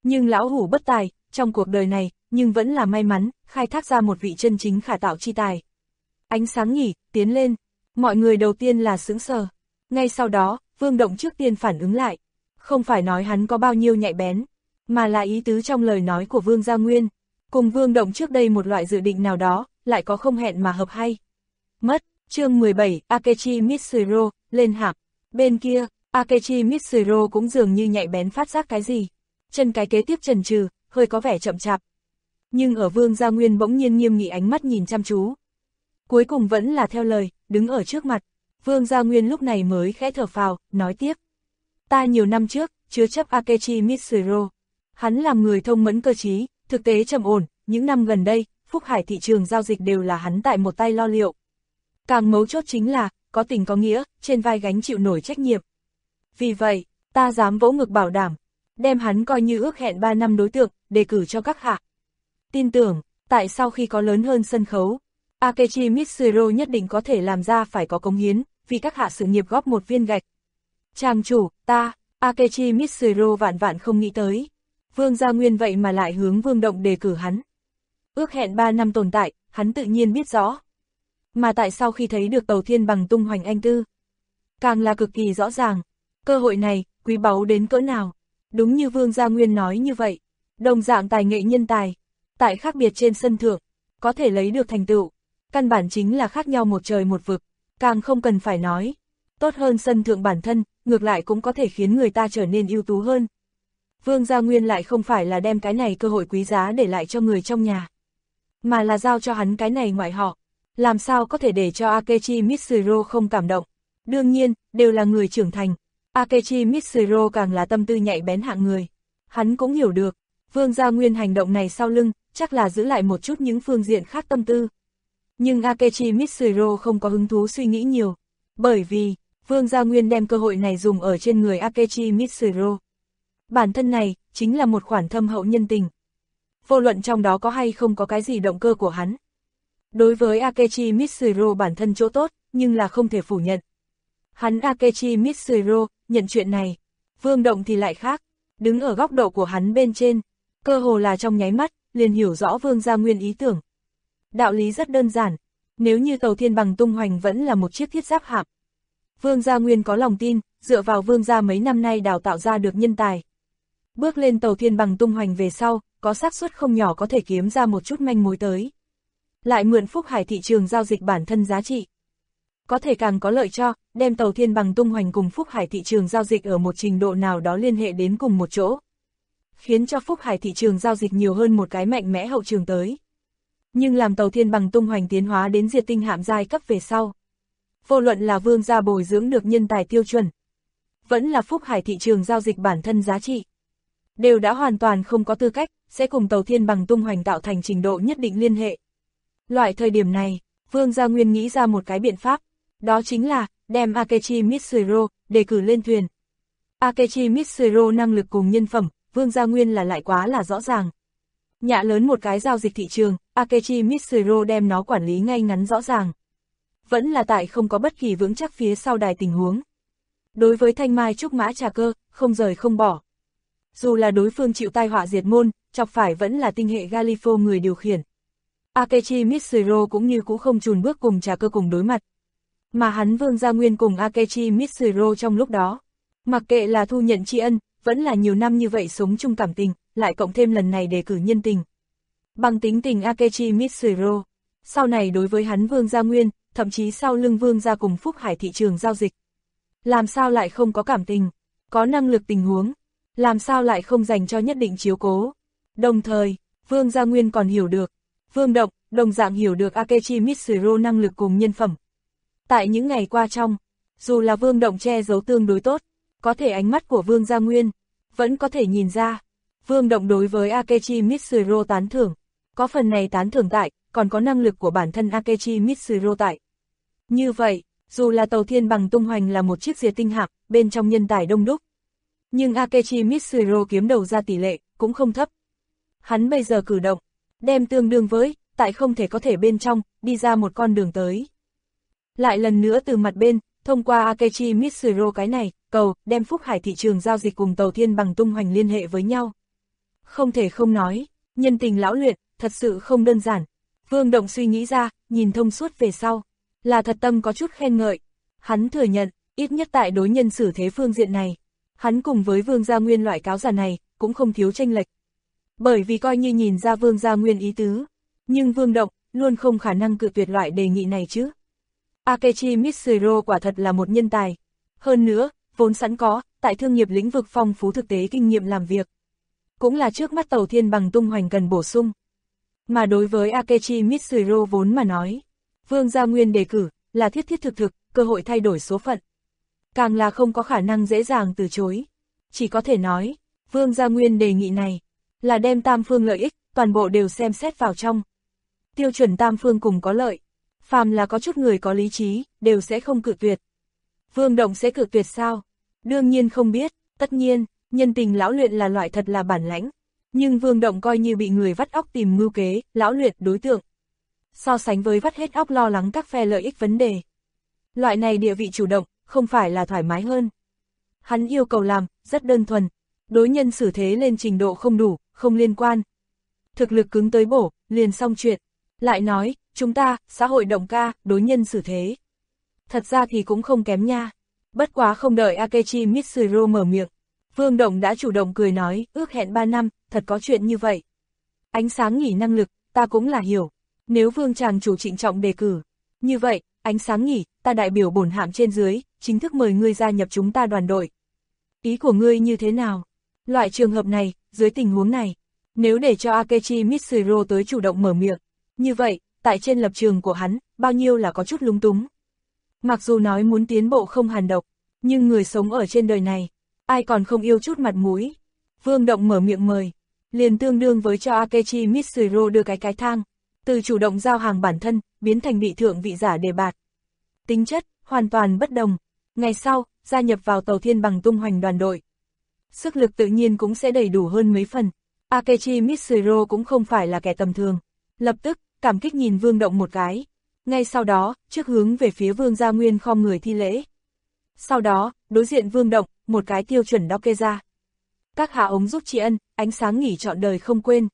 Nhưng lão hủ bất tài, trong cuộc đời này, nhưng vẫn là may mắn, khai thác ra một vị chân chính khả tạo chi tài. Ánh sáng nhỉ, tiến lên. Mọi người đầu tiên là sững sờ. Ngay sau đó, Vương Động trước tiên phản ứng lại. Không phải nói hắn có bao nhiêu nhạy bén, mà là ý tứ trong lời nói của Vương Gia Nguyên. Cùng Vương Động trước đây một loại dự định nào đó, lại có không hẹn mà hợp hay. Mất, chương 17, Akechi Mitsuro, lên hạp. Bên kia, Akechi Mitsuro cũng dường như nhạy bén phát giác cái gì. Chân cái kế tiếp chần chừ, hơi có vẻ chậm chạp. Nhưng ở Vương Gia Nguyên bỗng nhiên nghiêm nghị ánh mắt nhìn chăm chú. Cuối cùng vẫn là theo lời, đứng ở trước mặt. Vương Gia Nguyên lúc này mới khẽ thở phào, nói tiếp. Ta nhiều năm trước, chứa chấp Akechi Mitsuro. Hắn làm người thông mẫn cơ trí, thực tế trầm ổn, những năm gần đây, Phúc Hải thị trường giao dịch đều là hắn tại một tay lo liệu. Càng mấu chốt chính là, có tình có nghĩa, trên vai gánh chịu nổi trách nhiệm. Vì vậy, ta dám vỗ ngực bảo đảm, đem hắn coi như ước hẹn 3 năm đối tượng, đề cử cho các hạ. Tin tưởng, tại sau khi có lớn hơn sân khấu, Akechi Mitsuro nhất định có thể làm ra phải có cống hiến, vì các hạ sự nghiệp góp một viên gạch. Chàng chủ, ta, Akechi Mitsuro vạn vạn không nghĩ tới. Vương Gia Nguyên vậy mà lại hướng Vương Động đề cử hắn. Ước hẹn 3 năm tồn tại, hắn tự nhiên biết rõ. Mà tại sau khi thấy được Tàu Thiên Bằng tung hoành anh tư, càng là cực kỳ rõ ràng, cơ hội này, quý báu đến cỡ nào. Đúng như Vương Gia Nguyên nói như vậy, đồng dạng tài nghệ nhân tài, tại khác biệt trên sân thượng, có thể lấy được thành tựu, căn bản chính là khác nhau một trời một vực, càng không cần phải nói. Tốt hơn sân thượng bản thân, ngược lại cũng có thể khiến người ta trở nên ưu tú hơn. Vương Gia Nguyên lại không phải là đem cái này cơ hội quý giá để lại cho người trong nhà, mà là giao cho hắn cái này ngoại họ. Làm sao có thể để cho Akechi Mitsuro không cảm động? Đương nhiên, đều là người trưởng thành. Akechi Mitsuro càng là tâm tư nhạy bén hạng người. Hắn cũng hiểu được, Vương Gia Nguyên hành động này sau lưng, chắc là giữ lại một chút những phương diện khác tâm tư. Nhưng Akechi Mitsuro không có hứng thú suy nghĩ nhiều, bởi vì, Vương Gia Nguyên đem cơ hội này dùng ở trên người Akechi Mitsuro. Bản thân này, chính là một khoản thâm hậu nhân tình. Vô luận trong đó có hay không có cái gì động cơ của hắn. Đối với Akechi Mitsuro bản thân chỗ tốt, nhưng là không thể phủ nhận. Hắn Akechi Mitsuro, nhận chuyện này. Vương Động thì lại khác, đứng ở góc độ của hắn bên trên, cơ hồ là trong nháy mắt, liền hiểu rõ Vương Gia Nguyên ý tưởng. Đạo lý rất đơn giản, nếu như Tàu Thiên Bằng tung hoành vẫn là một chiếc thiết giáp hạm. Vương Gia Nguyên có lòng tin, dựa vào Vương Gia mấy năm nay đào tạo ra được nhân tài. Bước lên Tàu Thiên Bằng tung hoành về sau, có xác suất không nhỏ có thể kiếm ra một chút manh mối tới. Lại mượn Phúc Hải thị trường giao dịch bản thân giá trị. Có thể càng có lợi cho, đem Tàu Thiên Bằng tung hoành cùng Phúc Hải thị trường giao dịch ở một trình độ nào đó liên hệ đến cùng một chỗ. Khiến cho Phúc Hải thị trường giao dịch nhiều hơn một cái mạnh mẽ hậu trường tới. Nhưng làm Tàu Thiên Bằng tung hoành tiến hóa đến diệt tinh hạm giai cấp về sau. Vô luận là Vương Gia bồi dưỡng được nhân tài tiêu chuẩn, vẫn là Phúc Hải thị trường giao dịch bản thân giá trị, đều đã hoàn toàn không có tư cách, sẽ cùng Tàu Thiên Bằng tung hoành tạo thành trình độ nhất định liên hệ. Loại thời điểm này, Vương Gia Nguyên nghĩ ra một cái biện pháp, đó chính là, đem Akechi Mitsuro, đề cử lên thuyền. Akechi Mitsuro năng lực cùng nhân phẩm, Vương Gia Nguyên là lại quá là rõ ràng. Nhạ lớn một cái giao dịch thị trường, Akechi Mitsuro đem nó quản lý ngay ngắn rõ ràng. Vẫn là tại không có bất kỳ vững chắc phía sau đài tình huống. Đối với thanh mai trúc mã trà cơ, không rời không bỏ. Dù là đối phương chịu tai họa diệt môn, chọc phải vẫn là tinh hệ Galifo người điều khiển. Akechi Mitsuro cũng như cũ không chùn bước cùng trà cơ cùng đối mặt. Mà hắn Vương Gia Nguyên cùng Akechi Mitsuro trong lúc đó, mặc kệ là thu nhận tri ân, vẫn là nhiều năm như vậy sống chung cảm tình, lại cộng thêm lần này đề cử nhân tình. Bằng tính tình Akechi Mitsuro, sau này đối với hắn Vương Gia Nguyên, thậm chí sau lưng Vương Gia cùng Phúc Hải thị trường giao dịch. Làm sao lại không có cảm tình, có năng lực tình huống, làm sao lại không dành cho nhất định chiếu cố. Đồng thời, Vương Gia Nguyên còn hiểu được, Vương Động, đồng dạng hiểu được Akechi Mitsuro năng lực cùng nhân phẩm. Tại những ngày qua trong, dù là Vương Động che giấu tương đối tốt, có thể ánh mắt của Vương Gia Nguyên, vẫn có thể nhìn ra. Vương Động đối với Akechi Mitsuro tán thưởng, có phần này tán thưởng tại, còn có năng lực của bản thân Akechi Mitsuro tại. Như vậy, dù là Tàu Thiên Bằng tung hoành là một chiếc diệt tinh hạm, bên trong nhân tài đông đúc, nhưng Akechi Mitsuro kiếm đầu ra tỷ lệ, cũng không thấp. Hắn bây giờ cử động, đem tương đương với, tại không thể có thể bên trong, đi ra một con đường tới. Lại lần nữa từ mặt bên, thông qua Akechi Mitsuro cái này, cầu, đem Phúc Hải thị trường giao dịch cùng Tàu Thiên Bằng tung hoành liên hệ với nhau. Không thể không nói, nhân tình lão luyện, thật sự không đơn giản. Vương Động suy nghĩ ra, nhìn thông suốt về sau, là thật tâm có chút khen ngợi. Hắn thừa nhận, ít nhất tại đối nhân xử thế phương diện này, hắn cùng với Vương Gia Nguyên loại cáo già này, cũng không thiếu tranh lệch. Bởi vì coi như nhìn ra Vương Gia Nguyên ý tứ, nhưng Vương Động luôn không khả năng cự tuyệt loại đề nghị này chứ. Akechi Mitsuhiro quả thật là một nhân tài. Hơn nữa, vốn sẵn có, tại thương nghiệp lĩnh vực phong phú thực tế kinh nghiệm làm việc. Cũng là trước mắt Tàu Thiên Bằng tung hoành cần bổ sung. Mà đối với Akechi Mitsuhiro vốn mà nói, Vương Gia Nguyên đề cử, là thiết thiết thực thực, cơ hội thay đổi số phận. Càng là không có khả năng dễ dàng từ chối. Chỉ có thể nói, Vương Gia Nguyên đề nghị này, là đem tam phương lợi ích, toàn bộ đều xem xét vào trong. Tiêu chuẩn tam phương cùng có lợi. Phàm là có chút người có lý trí, đều sẽ không cự tuyệt. Vương Động sẽ cự tuyệt sao? Đương nhiên không biết, tất nhiên, nhân tình lão luyện là loại thật là bản lãnh. Nhưng Vương Động coi như bị người vắt óc tìm mưu kế, lão luyện đối tượng. So sánh với vắt hết óc lo lắng các phe lợi ích vấn đề. Loại này địa vị chủ động, không phải là thoải mái hơn. Hắn yêu cầu làm, rất đơn thuần. Đối nhân xử thế lên trình độ không đủ, không liên quan. Thực lực cứng tới bổ, liền xong chuyện. Lại nói, chúng ta, xã hội động ca, đối nhân xử thế. Thật ra thì cũng không kém nha. Bất quá không đợi Akechi Mitsuhiro mở miệng. Vương Động đã chủ động cười nói, ước hẹn 3 năm, thật có chuyện như vậy. Ánh sáng nghỉ năng lực, ta cũng là hiểu. Nếu Vương chàng chủ trịnh trọng đề cử. Như vậy, ánh sáng nghỉ, ta đại biểu bổn hạm trên dưới, chính thức mời ngươi gia nhập chúng ta đoàn đội. Ý của ngươi như thế nào? Loại trường hợp này, dưới tình huống này, nếu để cho Akechi Mitsuhiro tới chủ động mở miệng, như vậy, tại trên lập trường của hắn, bao nhiêu là có chút lúng túng. Mặc dù nói muốn tiến bộ không hàn độc, nhưng người sống ở trên đời này, ai còn không yêu chút mặt mũi. Vương Động mở miệng mời, liền tương đương với cho Akechi Mitsuhiro đưa cái thang, từ chủ động giao hàng bản thân, biến thành bị thượng vị giả đề bạt. Tính chất, hoàn toàn bất đồng. Ngày sau, gia nhập vào Tàu Thiên Bằng tung hoành đoàn đội. Sức lực tự nhiên cũng sẽ đầy đủ hơn mấy phần. Akechi Mitsuhiro cũng không phải là kẻ tầm thường. Lập tức, cảm kích nhìn Vương Động một cái. Ngay sau đó, trước hướng về phía Vương Gia Nguyên khom người thi lễ. Sau đó, đối diện Vương Động, một cái tiêu chuẩn đo kê ra. Các hạ ống giúp tri ân, ánh sáng nghỉ trọn đời không quên.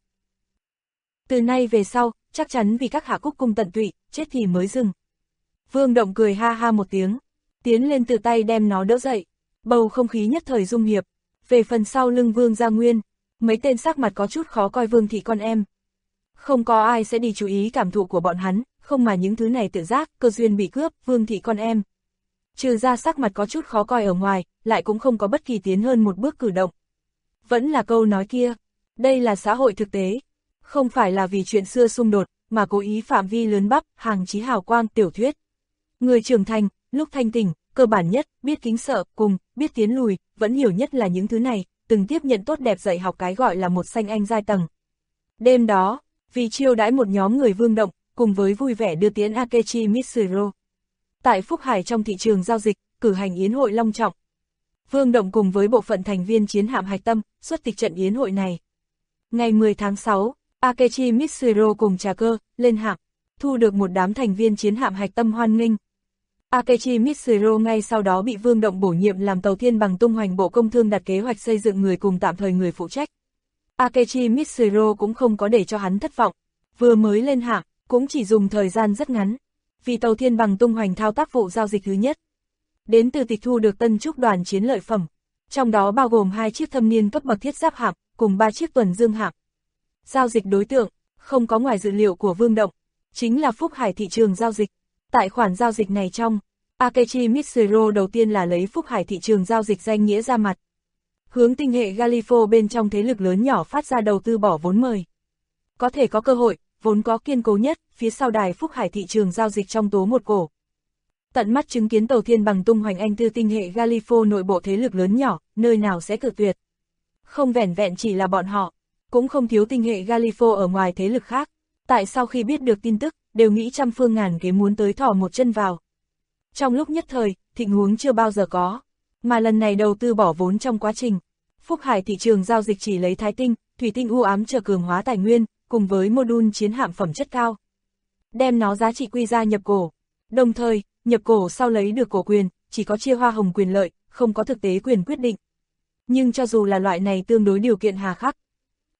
Từ nay về sau, chắc chắn vì các hạ cúc cung tận tụy, chết thì mới dừng. Vương Động cười ha ha một tiếng, tiến lên từ tay đem nó đỡ dậy. Bầu không khí nhất thời dung hiệp. Về phần sau lưng Vương Gia Nguyên, mấy tên sắc mặt có chút khó coi Vương thị con em. Không có ai sẽ đi chú ý cảm thụ của bọn hắn, không mà những thứ này tự giác, cơ duyên bị cướp, Vương thị con em. Trừ ra sắc mặt có chút khó coi ở ngoài, lại cũng không có bất kỳ tiến hơn một bước cử động. Vẫn là câu nói kia, đây là xã hội thực tế, không phải là vì chuyện xưa xung đột, mà cố ý phạm vi lớn bắp, hàng chí hào quang, tiểu thuyết. Người trưởng thành, lúc thanh tỉnh, cơ bản nhất, biết kính sợ, cùng, biết tiến lùi, vẫn hiểu nhất là những thứ này, từng tiếp nhận tốt đẹp dạy học cái gọi là một sanh anh giai tầng. Đêm đó, vì chiêu đãi một nhóm người Vương Động, cùng với vui vẻ đưa tiễn Akechi Mitsuhiro. Tại Phúc Hải trong thị trường giao dịch, cử hành yến hội long trọng. Vương Động cùng với bộ phận thành viên chiến hạm Hạch Tâm, xuất tịch trận yến hội này. Ngày 10 tháng 6, Akechi Mitsuhiro cùng Trà Cơ, lên hạm, thu được một đám thành viên chiến hạm Hạch Tâm hoan nghênh. Akechi Mitsuhiro ngay sau đó bị Vương Động bổ nhiệm làm Tàu Thiên Bằng tung hoành Bộ Công Thương đặt kế hoạch xây dựng người cùng tạm thời người phụ trách. Akechi Mitsuhiro cũng không có để cho hắn thất vọng, vừa mới lên hạm, cũng chỉ dùng thời gian rất ngắn, vì Tàu Thiên Bằng tung hoành thao tác vụ giao dịch thứ nhất. Đến từ tịch thu được Tân Trúc đoàn chiến lợi phẩm, trong đó bao gồm 2 chiếc thâm niên cấp bậc thiết giáp hạm, cùng 3 chiếc tuần dương hạm. Giao dịch đối tượng, không có ngoài dự liệu của Vương Động, chính là Phúc Hải thị trường giao dịch. Tại khoản giao dịch này trong, Akechi Mitsuhiro đầu tiên là lấy Phúc Hải thị trường giao dịch danh nghĩa ra mặt. Hướng tinh hệ Galifo bên trong thế lực lớn nhỏ phát ra đầu tư bỏ vốn mời. Có thể có cơ hội, vốn có kiên cố nhất, phía sau đài Phúc Hải thị trường giao dịch trong tố một cổ. Tận mắt chứng kiến Tàu Thiên Bằng tung hoành anh tư tinh hệ Galifo nội bộ thế lực lớn nhỏ, nơi nào sẽ cự tuyệt. Không vẻn vẹn chỉ là bọn họ, cũng không thiếu tinh hệ Galifo ở ngoài thế lực khác. Tại sau khi biết được tin tức, đều nghĩ trăm phương ngàn kế muốn tới thò một chân vào. Trong lúc nhất thời, tình huống chưa bao giờ có, mà lần này đầu tư bỏ vốn trong quá trình. Phúc Hải thị trường giao dịch chỉ lấy thái tinh, thủy tinh u ám chờ cường hóa tài nguyên, cùng với module chiến hạm phẩm chất cao. Đem nó giá trị quy ra nhập cổ. Đồng thời, nhập cổ sau lấy được cổ quyền, chỉ có chia hoa hồng quyền lợi, không có thực tế quyền quyết định. Nhưng cho dù là loại này tương đối điều kiện hà khắc,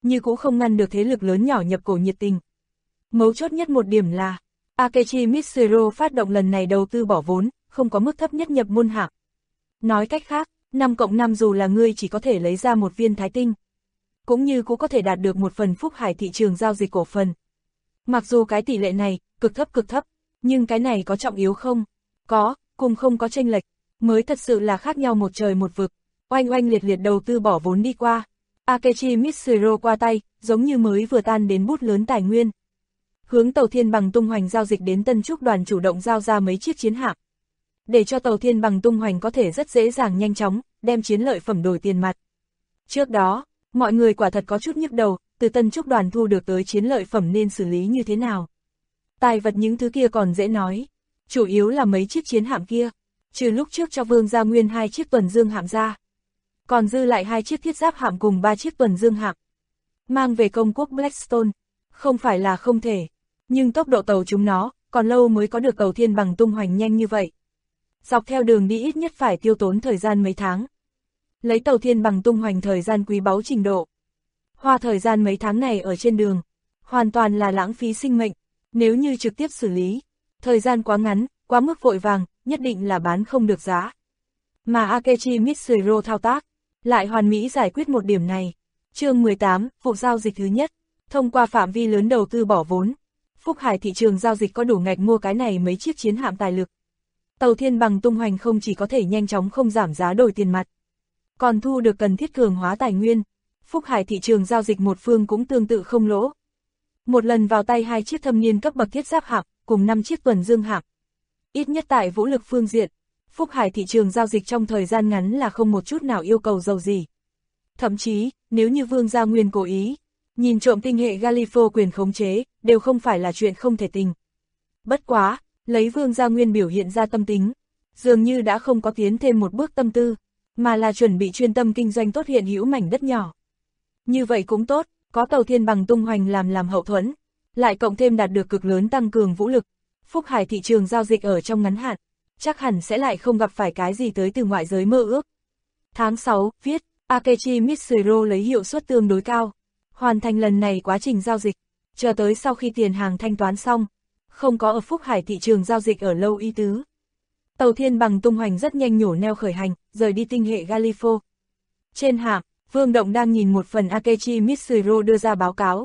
như cũng không ngăn được thế lực lớn nhỏ nhập cổ nhiệt tình. Mấu chốt nhất một điểm là, Akechi Mitsuru phát động lần này đầu tư bỏ vốn, không có mức thấp nhất nhập môn hạng. Nói cách khác, 5+5 dù là ngươi chỉ có thể lấy ra một viên thái tinh, cũng như cũng có thể đạt được một phần Phúc Hải thị trường giao dịch cổ phần. Mặc dù cái tỷ lệ này, cực thấp, nhưng cái này có trọng yếu không? Có, cùng không có chênh lệch, mới thật sự là khác nhau một trời một vực. Oanh oanh liệt liệt đầu tư bỏ vốn đi qua. Akechi Mitsuru qua tay, giống như mới vừa tan đến bút lớn tài nguyên. Hướng tàu Thiên Bằng tung hoành giao dịch đến Tân Trúc đoàn chủ động giao ra mấy chiếc chiến hạm. Để cho tàu Thiên Bằng tung hoành có thể rất dễ dàng nhanh chóng, đem chiến lợi phẩm đổi tiền mặt. Trước đó, mọi người quả thật có chút nhức đầu, từ Tân Trúc đoàn thu được tới chiến lợi phẩm nên xử lý như thế nào. Tài vật những thứ kia còn dễ nói, chủ yếu là mấy chiếc chiến hạm kia, trừ lúc trước cho Vương Gia Nguyên 2 chiếc tuần dương hạm ra. Còn dư lại 2 chiếc thiết giáp hạm cùng 3 chiếc tuần dương hạm. Mang về công quốc Blackstone, không phải là không thể, nhưng tốc độ tàu chúng nó, còn lâu mới có được tàu Thiên Bằng tung hoành nhanh như vậy. Dọc theo đường đi ít nhất phải tiêu tốn thời gian mấy tháng. Lấy tàu Thiên Bằng tung hoành thời gian quý báu trình độ. Hoa thời gian mấy tháng này ở trên đường, hoàn toàn là lãng phí sinh mệnh, nếu như trực tiếp xử lý, thời gian quá ngắn, quá mức vội vàng, nhất định là bán không được giá. Mà Akechi Mitsuru thao tác, lại hoàn mỹ giải quyết một điểm này. Chương 18, vụ giao dịch thứ nhất, thông qua phạm vi lớn đầu tư bỏ vốn, Phúc Hải thị trường giao dịch có đủ ngạch mua cái này mấy chiếc chiến hạm tài lực. Tàu Thiên Bằng tung hoành không chỉ có thể nhanh chóng không giảm giá đổi tiền mặt, còn thu được cần thiết cường hóa tài nguyên. Phúc Hải thị trường giao dịch một phương cũng tương tự không lỗ. Một lần vào tay 2 chiếc thâm niên cấp bậc thiết giáp hạm, cùng 5 chiếc tuần dương hạm. Ít nhất tại vũ lực phương diện, Phúc Hải thị trường giao dịch trong thời gian ngắn là không một chút nào yêu cầu giàu gì. Thậm chí, nếu như Vương Gia Nguyên cố ý, nhìn trộm tinh hệ Galifo quyền khống chế, đều không phải là chuyện không thể tình. Bất quá, lấy Vương Gia Nguyên biểu hiện ra tâm tính, dường như đã không có tiến thêm một bước tâm tư, mà là chuẩn bị chuyên tâm kinh doanh tốt hiện hữu mảnh đất nhỏ. Như vậy cũng tốt, có tàu Thiên Bằng tung hoành làm hậu thuẫn, lại cộng thêm đạt được cực lớn tăng cường vũ lực, Phúc Hải thị trường giao dịch ở trong ngắn hạn, chắc hẳn sẽ lại không gặp phải cái gì tới từ ngoại giới mơ ước. Tháng 6, viết, Akechi Mitsuru lấy hiệu suất tương đối cao, hoàn thành lần này quá trình giao dịch, chờ tới sau khi tiền hàng thanh toán xong, không có ở Phúc Hải thị trường giao dịch ở lâu ý tứ. Tàu Thiên Bằng tung hoành rất nhanh nhổ neo khởi hành, rời đi tinh hệ Galifo. Trên hạm, Vương Động đang nhìn một phần Akechi Mitsuru đưa ra báo cáo.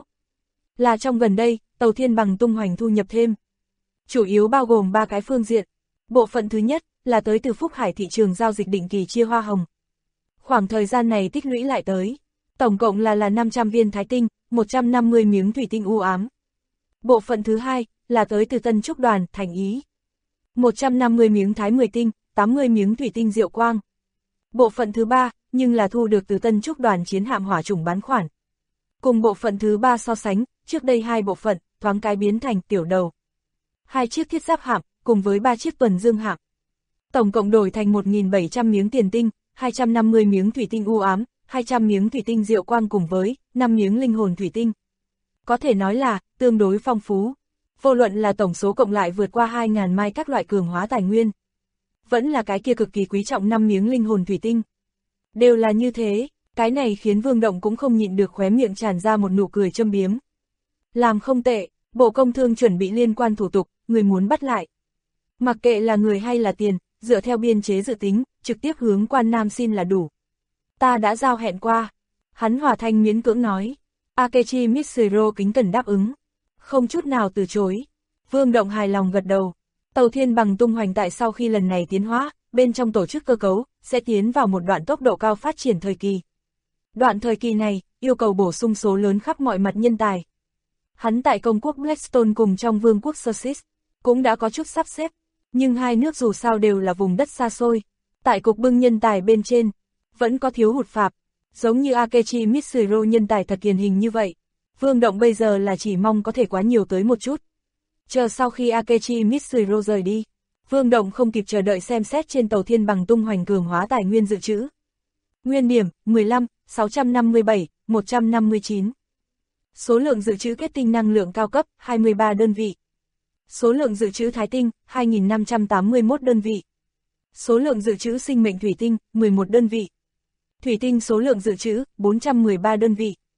Là trong gần đây, tàu Thiên Bằng tung hoành thu nhập thêm. Chủ yếu bao gồm 3 cái phương diện. Bộ phận thứ nhất là tới từ Phúc Hải thị trường giao dịch định kỳ chia hoa hồng. Khoảng thời gian này tích lũy lại tới, tổng cộng là 500 viên thái tinh, 150 miếng thủy tinh u ám. Bộ phận thứ hai là tới từ Tân Trúc đoàn thành ý. 150 miếng thái 10 tinh, 80 miếng thủy tinh diệu quang. Bộ phận thứ ba nhưng là thu được từ Tân Trúc đoàn chiến hạm hỏa chủng bán khoản. Cùng bộ phận thứ ba so sánh, trước đây 2 bộ phận thoáng cái biến thành tiểu đầu. 2 chiếc thiết giáp hạm cùng với 3 chiếc tuần dương hạm. Tổng cộng đổi thành 1.700 miếng tiền tinh, 250 miếng thủy tinh u ám, 200 miếng thủy tinh diệu quang cùng với 5 miếng linh hồn thủy tinh. Có thể nói là tương đối phong phú. Vô luận là tổng số cộng lại vượt qua 2.000 mai các loại cường hóa tài nguyên. Vẫn là cái kia cực kỳ quý trọng 5 miếng linh hồn thủy tinh. Đều là như thế, cái này khiến Vương Động cũng không nhịn được khóe miệng tràn ra một nụ cười châm biếm. Làm không tệ, Bộ Công Thương chuẩn bị liên quan thủ tục, người muốn bắt lại. Mặc kệ là người hay là tiền, dựa theo biên chế dự tính, trực tiếp hướng Quan Nam xin là đủ. Ta đã giao hẹn qua. Hắn hòa thanh miễn cưỡng nói. Akechi Mitsuru kính cẩn đáp ứng. Không chút nào từ chối. Vương Động hài lòng gật đầu. Tàu Thiên Bằng tung hoành tại sau khi lần này tiến hóa, bên trong tổ chức cơ cấu, sẽ tiến vào một đoạn tốc độ cao phát triển thời kỳ. Đoạn thời kỳ này, yêu cầu bổ sung số lớn khắp mọi mặt nhân tài. Hắn tại công quốc Blackstone cùng trong vương quốc Sussex, cũng đã có chút sắp xếp, nhưng hai nước dù sao đều là vùng đất xa xôi. Tại cục bưng nhân tài bên trên, vẫn có thiếu hụt phạp, giống như Akechi Mitsuru nhân tài thật kiền hình như vậy. Vương Động bây giờ là chỉ mong có thể quá nhiều tới một chút. Chờ sau khi Akechi Mitsuru rời đi, Vương Động không kịp chờ đợi xem xét trên tàu Thiên Bằng tung hoành cường hóa tài nguyên dự trữ. Nguyên điểm, 15, 657, 159. Số lượng dự trữ kết tinh năng lượng cao cấp, 23 đơn vị. Số lượng dự trữ thái tinh, 2.581 đơn vị. Số lượng dự trữ sinh mệnh thủy tinh, 11 đơn vị. Thủy tinh số lượng dự trữ, 413 đơn vị.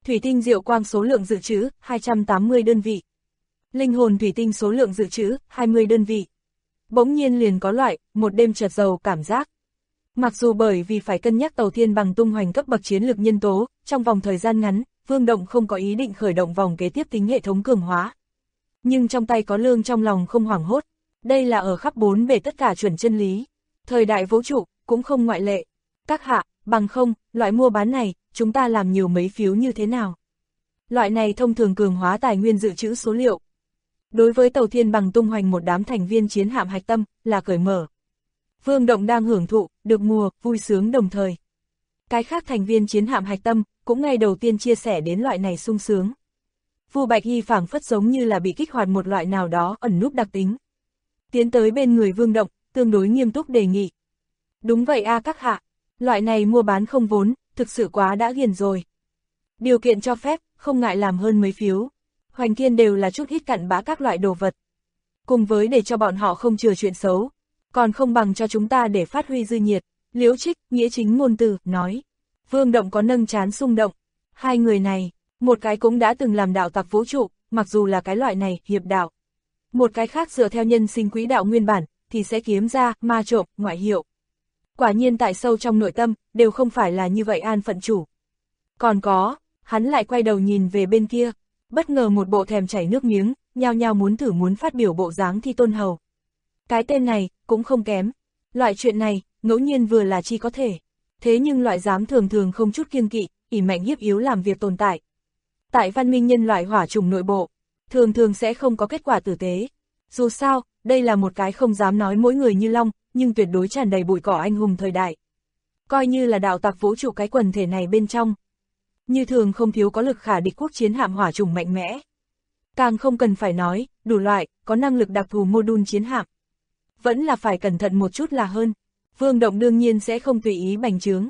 Thủy tinh diệu quang số lượng dự trữ, 280 đơn vị. Linh hồn thủy tinh số lượng dự trữ, 20 đơn vị. Bỗng nhiên liền có loại, một đêm chợt giàu cảm giác. Mặc dù bởi vì phải cân nhắc tàu thiên bằng tung hoành cấp bậc chiến lược nhân tố, trong vòng thời gian ngắn, Vương Động không có ý định khởi động vòng kế tiếp tính hệ thống cường hóa. Nhưng trong tay có lương trong lòng không hoảng hốt, đây là ở khắp bốn bề tất cả chuẩn chân lý. Thời đại vũ trụ, cũng không ngoại lệ. Các hạ, bằng không, loại mua bán này, chúng ta làm nhiều mấy phiếu như thế nào? Loại này thông thường cường hóa tài nguyên dự trữ số liệu. Đối với tàu thiên bằng tung hoành một đám thành viên chiến hạm hạch tâm, là cởi mở. Vương Động đang hưởng thụ, được mùa, vui sướng đồng thời. Cái khác thành viên chiến hạm hạch tâm, cũng ngay đầu tiên chia sẻ đến loại này sung sướng. Vu Bạch Hy phảng phất giống như là bị kích hoạt một loại nào đó ẩn núp đặc tính. Tiến tới bên người Vương Động, tương đối nghiêm túc đề nghị. Đúng vậy a các hạ, loại này mua bán không vốn, thực sự quá đã ghiền rồi. Điều kiện cho phép, không ngại làm hơn mấy phiếu. Hoành Kiên đều là chút ít cặn bã các loại đồ vật. Cùng với để cho bọn họ không chừa chuyện xấu, còn không bằng cho chúng ta để phát huy dư nhiệt. Liễu Trích, nghĩa chính ngôn từ, nói. Vương Động có nâng trán xung động. Hai người này, một cái cũng đã từng làm đạo tặc vũ trụ, mặc dù là cái loại này, hiệp đạo. Một cái khác dựa theo nhân sinh quỹ đạo nguyên bản, thì sẽ kiếm ra, ma trộm, ngoại hiệu. Quả nhiên tại sâu trong nội tâm, đều không phải là như vậy an phận chủ. Còn có, hắn lại quay đầu nhìn về bên kia, bất ngờ một bộ thèm chảy nước miếng, nhao nhao muốn phát biểu bộ dáng Thi Tôn Hầu. Cái tên này, cũng không kém. Loại chuyện này, ngẫu nhiên vừa là chi có thể. Thế nhưng loại dám thường thường không chút kiêng kỵ, ỷ mạnh hiếp yếu làm việc tồn tại. Tại văn minh nhân loại hỏa trùng nội bộ, thường thường sẽ không có kết quả tử tế. Dù sao, đây là một cái không dám nói mỗi người như long, nhưng tuyệt đối tràn đầy bụi cỏ anh hùng thời đại. Coi như là đạo tặc vũ trụ cái quần thể này bên trong. Như thường không thiếu có lực khả địch quốc chiến hạm hỏa trùng mạnh mẽ. Càng không cần phải nói, đủ loại, có năng lực đặc thù mô-đun chiến hạm. Vẫn là phải cẩn thận một chút là hơn. Vương Động đương nhiên sẽ không tùy ý bành trướng.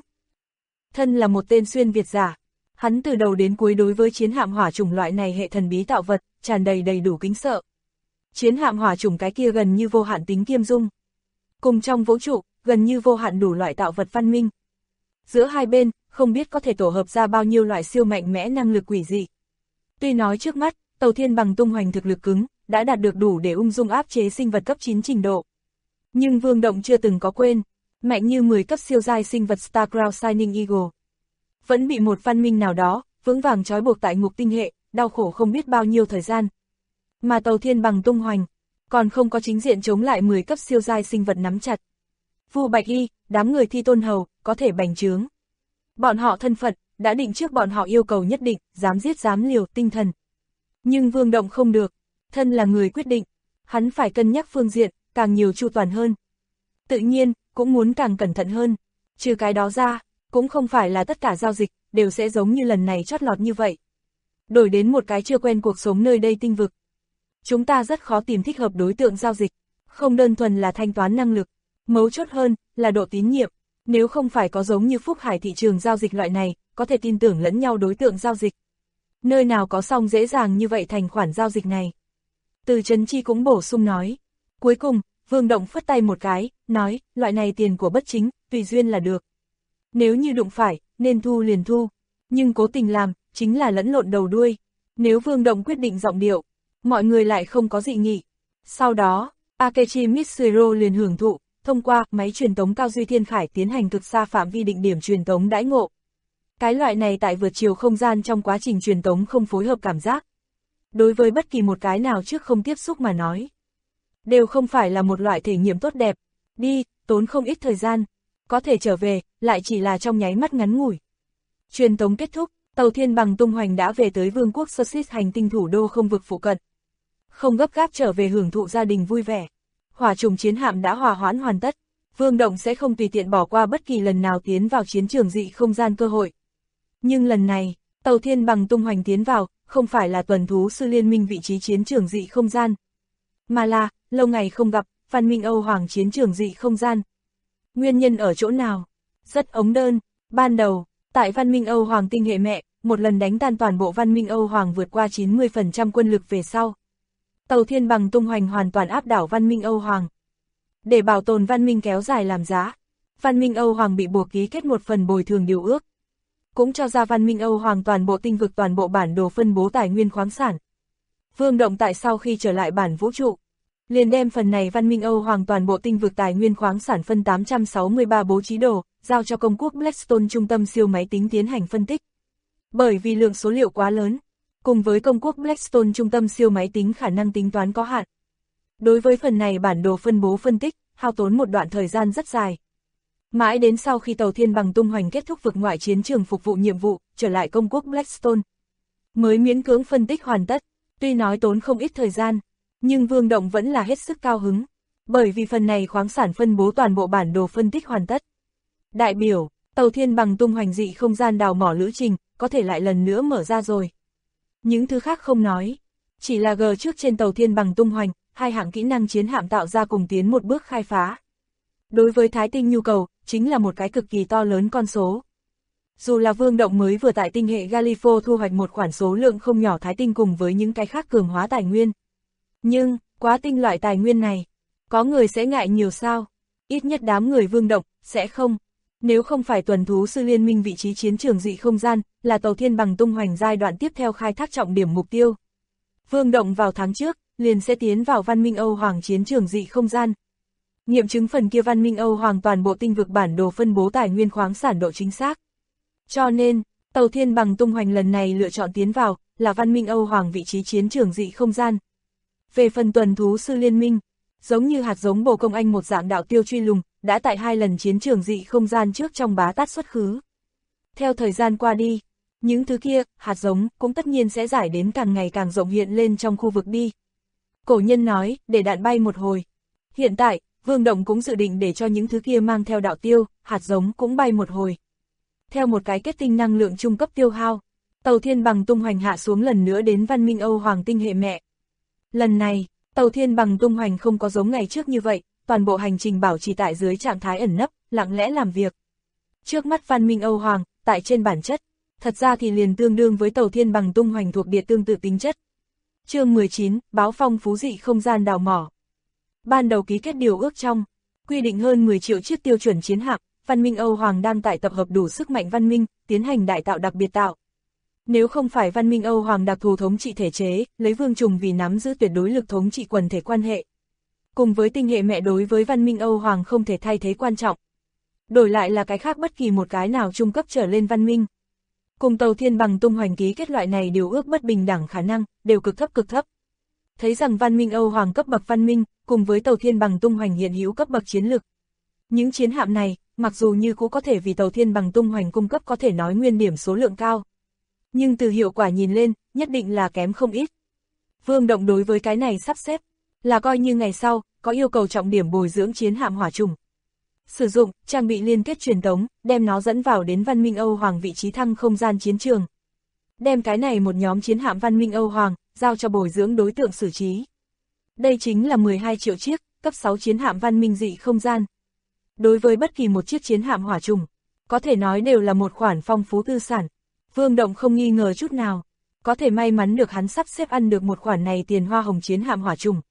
Thân là một tên xuyên Việt giả, hắn từ đầu đến cuối đối với chiến hạm hỏa trùng loại này hệ thần bí tạo vật, tràn đầy đầy đủ kính sợ. Chiến hạm hỏa trùng cái kia gần như vô hạn tính kiêm dung. Cùng trong vũ trụ, gần như vô hạn đủ loại tạo vật văn minh. Giữa hai bên, không biết có thể tổ hợp ra bao nhiêu loại siêu mạnh mẽ năng lực quỷ dị. Tuy nói trước mắt, tàu thiên bằng tung hoành thực lực cứng, đã đạt được đủ để ung dung áp chế sinh vật cấp 9 trình độ. Nhưng Vương Động chưa từng có quên, mạnh như 10 cấp siêu giai sinh vật Starcrow Shining Eagle. Vẫn bị một văn minh nào đó, vững vàng trói buộc tại ngục tinh hệ, đau khổ không biết bao nhiêu thời gian. Mà tàu thiên bằng tung hoành, còn không có chính diện chống lại 10 cấp siêu giai sinh vật nắm chặt. Vu Bạch Y, đám người Thi Tôn Hầu, có thể bành trướng. Bọn họ thân phận, đã định trước bọn họ yêu cầu nhất định, dám giết dám liều, tinh thần. Nhưng Vương Động không được, thân là người quyết định, hắn phải cân nhắc phương diện, càng nhiều chu toàn hơn. Tự nhiên, cũng muốn càng cẩn thận hơn. Trừ cái đó ra, cũng không phải là tất cả giao dịch, đều sẽ giống như lần này chót lọt như vậy. Đổi đến một cái chưa quen cuộc sống nơi đây tinh vực. Chúng ta rất khó tìm thích hợp đối tượng giao dịch, không đơn thuần là thanh toán năng lực, mấu chốt hơn, là độ tín nhiệm. Nếu không phải có giống như Phúc Hải thị trường giao dịch loại này, có thể tin tưởng lẫn nhau đối tượng giao dịch. Nơi nào có xong dễ dàng như vậy thành khoản giao dịch này. Từ Trấn Chi cũng bổ sung nói. Cuối cùng, Vương Động phất tay một cái, nói, loại này tiền của bất chính, tùy duyên là được. Nếu như đụng phải, nên thu liền thu. Nhưng cố tình làm, chính là lẫn lộn đầu đuôi. Nếu Vương Động quyết định giọng điệu, mọi người lại không có dị nghị. Sau đó, Akechi Mitsuhiro liền hưởng thụ, thông qua máy truyền tống cao duy thiên khải tiến hành cực xa phạm vi định điểm truyền tống đãi ngộ. Cái loại này tại vượt chiều không gian trong quá trình truyền tống không phối hợp cảm giác. Đối với bất kỳ một cái nào trước không tiếp xúc mà nói, đều không phải là một loại thể nghiệm tốt đẹp. Đi, tốn không ít thời gian, có thể trở về, lại chỉ là trong nháy mắt ngắn ngủi. Truyền tống kết thúc, tàu thiên bằng tung hoành đã về tới vương quốc Sosis hành tinh thủ đô không vực phụ cận. Không gấp gáp trở về hưởng thụ gia đình vui vẻ. Hỏa trùng chiến hạm đã hòa hoãn hoàn tất, Vương Động sẽ không tùy tiện bỏ qua bất kỳ lần nào tiến vào chiến trường dị không gian cơ hội. Nhưng lần này, tàu thiên bằng tung hoành tiến vào, không phải là tuần thú sư liên minh vị trí chiến trường dị không gian, mà là, lâu ngày không gặp, văn minh Âu Hoàng chiến trường dị không gian. Nguyên nhân ở chỗ nào? Rất ống đơn, ban đầu, tại văn minh Âu Hoàng tinh hệ mẹ, một lần đánh tan toàn bộ văn minh Âu Hoàng vượt qua 90% quân lực về sau. Tàu thiên bằng tung hoành hoàn toàn áp đảo văn minh Âu Hoàng. Để bảo tồn văn minh kéo dài làm giá, văn minh Âu Hoàng bị buộc ký kết một phần bồi thường điều ước. cũng cho ra Văn Minh Âu Hoàng toàn bộ tinh vực toàn bộ bản đồ phân bố tài nguyên khoáng sản. Vương Động tại sau khi trở lại bản vũ trụ, liền đem phần này Văn Minh Âu Hoàng toàn bộ tinh vực tài nguyên khoáng sản phân 863 bố trí đồ, giao cho công quốc Blackstone trung tâm siêu máy tính tiến hành phân tích. Bởi vì lượng số liệu quá lớn, cùng với công quốc Blackstone trung tâm siêu máy tính khả năng tính toán có hạn. Đối với phần này bản đồ phân bố phân tích, hao tốn một đoạn thời gian rất dài. Mãi đến sau khi tàu Thiên Bằng tung hoành kết thúc vực ngoại chiến trường phục vụ nhiệm vụ, trở lại công quốc Blackstone, mới miễn cưỡng phân tích hoàn tất. Tuy nói tốn không ít thời gian, nhưng Vương Động vẫn là hết sức cao hứng, bởi vì phần này khoáng sản phân bố toàn bộ bản đồ phân tích hoàn tất. Đại biểu, tàu Thiên Bằng tung hoành dị không gian đào mỏ lữ trình, có thể lại lần nữa mở ra rồi. Những thứ khác không nói, chỉ là G trước trên tàu Thiên Bằng tung hoành, hai hạng kỹ năng chiến hạm tạo ra cùng tiến một bước khai phá. Đối với Thái Tinh nhu cầu, chính là một cái cực kỳ to lớn con số. Dù là Vương Động mới vừa tại tinh hệ Galifo thu hoạch một khoản số lượng không nhỏ Thái Tinh cùng với những cái khác cường hóa tài nguyên. Nhưng, quá tinh loại tài nguyên này, có người sẽ ngại nhiều sao? Ít nhất đám người Vương Động, sẽ không. Nếu không phải tuần thú sư liên minh vị trí chiến trường dị không gian, là tàu Thiên Bằng tung hoành giai đoạn tiếp theo khai thác trọng điểm mục tiêu. Vương Động vào tháng trước, liền sẽ tiến vào Văn Minh Âu Hoàng chiến trường dị không gian. Nghiệm chứng phần kia Văn Minh Âu Hoàng toàn bộ tinh vực bản đồ phân bố tài nguyên khoáng sản độ chính xác. Cho nên, tàu Thiên Bằng tung hoành lần này lựa chọn tiến vào, là Văn Minh Âu Hoàng vị trí chiến trường dị không gian. Về phần tuần thú sư liên minh, giống như hạt giống bồ công anh một dạng đạo tiêu truy lùng, đã tại 2 lần chiến trường dị không gian trước trong bá tát xuất khứ. Theo thời gian qua đi, những thứ kia, hạt giống, cũng tất nhiên sẽ giải đến càng ngày càng rộng hiện lên trong khu vực đi. Cổ nhân nói, để đạn bay một hồi. Hiện tại, Vương Động cũng dự định để cho những thứ kia mang theo đạo tiêu, hạt giống cũng bay một hồi. Theo một cái kết tinh năng lượng trung cấp tiêu hao, tàu Thiên Bằng tung hoành hạ xuống lần nữa đến Văn Minh Âu Hoàng tinh hệ mẹ. Lần này, tàu Thiên Bằng tung hoành không có giống ngày trước như vậy, toàn bộ hành trình bảo trì tại dưới trạng thái ẩn nấp, lặng lẽ làm việc. Trước mắt Văn Minh Âu Hoàng, tại trên bản chất, thật ra thì liền tương đương với tàu Thiên Bằng tung hoành thuộc địa tương tự tính chất. Chương 19, báo phong phú dị không gian đào mỏ. Ban đầu ký kết điều ước trong, quy định hơn 10 triệu chiếc tiêu chuẩn chiến hạm, Văn Minh Âu Hoàng đang tại tập hợp đủ sức mạnh văn minh, tiến hành đại tạo đặc biệt tạo. Nếu không phải Văn Minh Âu Hoàng đặc thù thống trị thể chế, lấy Vương Trùng vì nắm giữ tuyệt đối lực thống trị quần thể quan hệ. Cùng với tinh hệ mẹ đối với Văn Minh Âu Hoàng không thể thay thế quan trọng. Đổi lại là cái khác bất kỳ một cái nào trung cấp trở lên văn minh. Cùng tàu Thiên Bằng tung hoành ký kết loại này điều ước bất bình đẳng khả năng, đều cực thấp cực thấp. Thấy rằng Văn Minh Âu Hoàng cấp bậc văn minh, cùng với tàu Thiên Bằng tung hoành hiện hữu cấp bậc chiến lực. Những chiến hạm này, mặc dù như cũ có thể vì tàu Thiên Bằng tung hoành cung cấp có thể nói nguyên điểm số lượng cao. Nhưng từ hiệu quả nhìn lên, nhất định là kém không ít. Vương Động đối với cái này sắp xếp, là coi như ngày sau, có yêu cầu trọng điểm bồi dưỡng chiến hạm hỏa trùng. Sử dụng, trang bị liên kết truyền tống, đem nó dẫn vào đến Văn Minh Âu Hoàng vị trí thăng không gian chiến trường. Đem cái này một nhóm chiến hạm Văn Minh Âu Hoàng, giao cho bồi dưỡng đối tượng xử trí. Đây chính là 12 triệu chiếc, cấp 6 chiến hạm Văn Minh dị không gian. Đối với bất kỳ một chiếc chiến hạm hỏa trùng, có thể nói đều là một khoản phong phú tư sản. Vương Động không nghi ngờ chút nào, có thể may mắn được hắn sắp xếp ăn được một khoản này tiền hoa hồng chiến hạm hỏa trùng.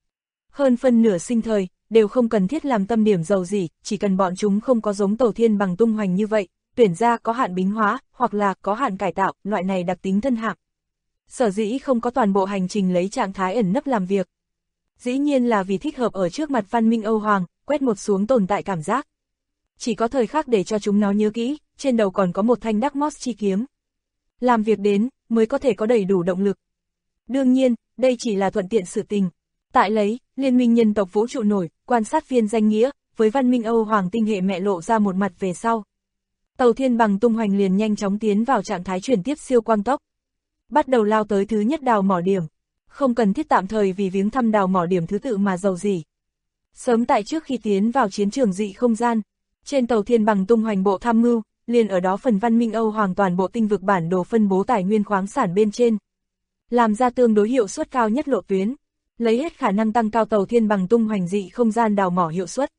Hơn phân nửa sinh thời, đều không cần thiết làm tâm điểm giàu gì, chỉ cần bọn chúng không có giống tàu Thiên Bằng tung hoành như vậy, tuyển ra có hạn bính hóa, hoặc là có hạn cải tạo, loại này đặc tính thân hạm. Sở dĩ không có toàn bộ hành trình lấy trạng thái ẩn nấp làm việc. Dĩ nhiên là vì thích hợp ở trước mặt Văn Minh Âu Hoàng, quét một xuống tồn tại cảm giác. Chỉ có thời khắc để cho chúng nó nhớ kỹ, trên đầu còn có một thanh Đắc Moss chi kiếm. Làm việc đến, mới có thể có đầy đủ động lực. Đương nhiên, đây chỉ là thuận tiện sự tình. Tại lấy, Liên minh nhân tộc vũ trụ nổi, quan sát viên danh nghĩa, với Văn Minh Âu Hoàng tinh hệ mẹ lộ ra một mặt về sau. Tàu Thiên Bằng tung hoành liền nhanh chóng tiến vào trạng thái chuyển tiếp siêu quang tốc. Bắt đầu lao tới thứ nhất đào mỏ điểm. Không cần thiết tạm thời vì viếng thăm đào mỏ điểm thứ tự mà giàu gì. Sớm tại trước khi tiến vào chiến trường dị không gian, trên tàu Thiên Bằng tung hoành bộ tham mưu, liền ở đó phần Văn Minh Âu Hoàng toàn bộ tinh vực bản đồ phân bố tài nguyên khoáng sản bên trên. Làm ra tương đối hiệu suất cao nhất lộ tuyến, lấy hết khả năng tăng cao tàu Thiên Bằng tung hoành dị không gian đào mỏ hiệu suất.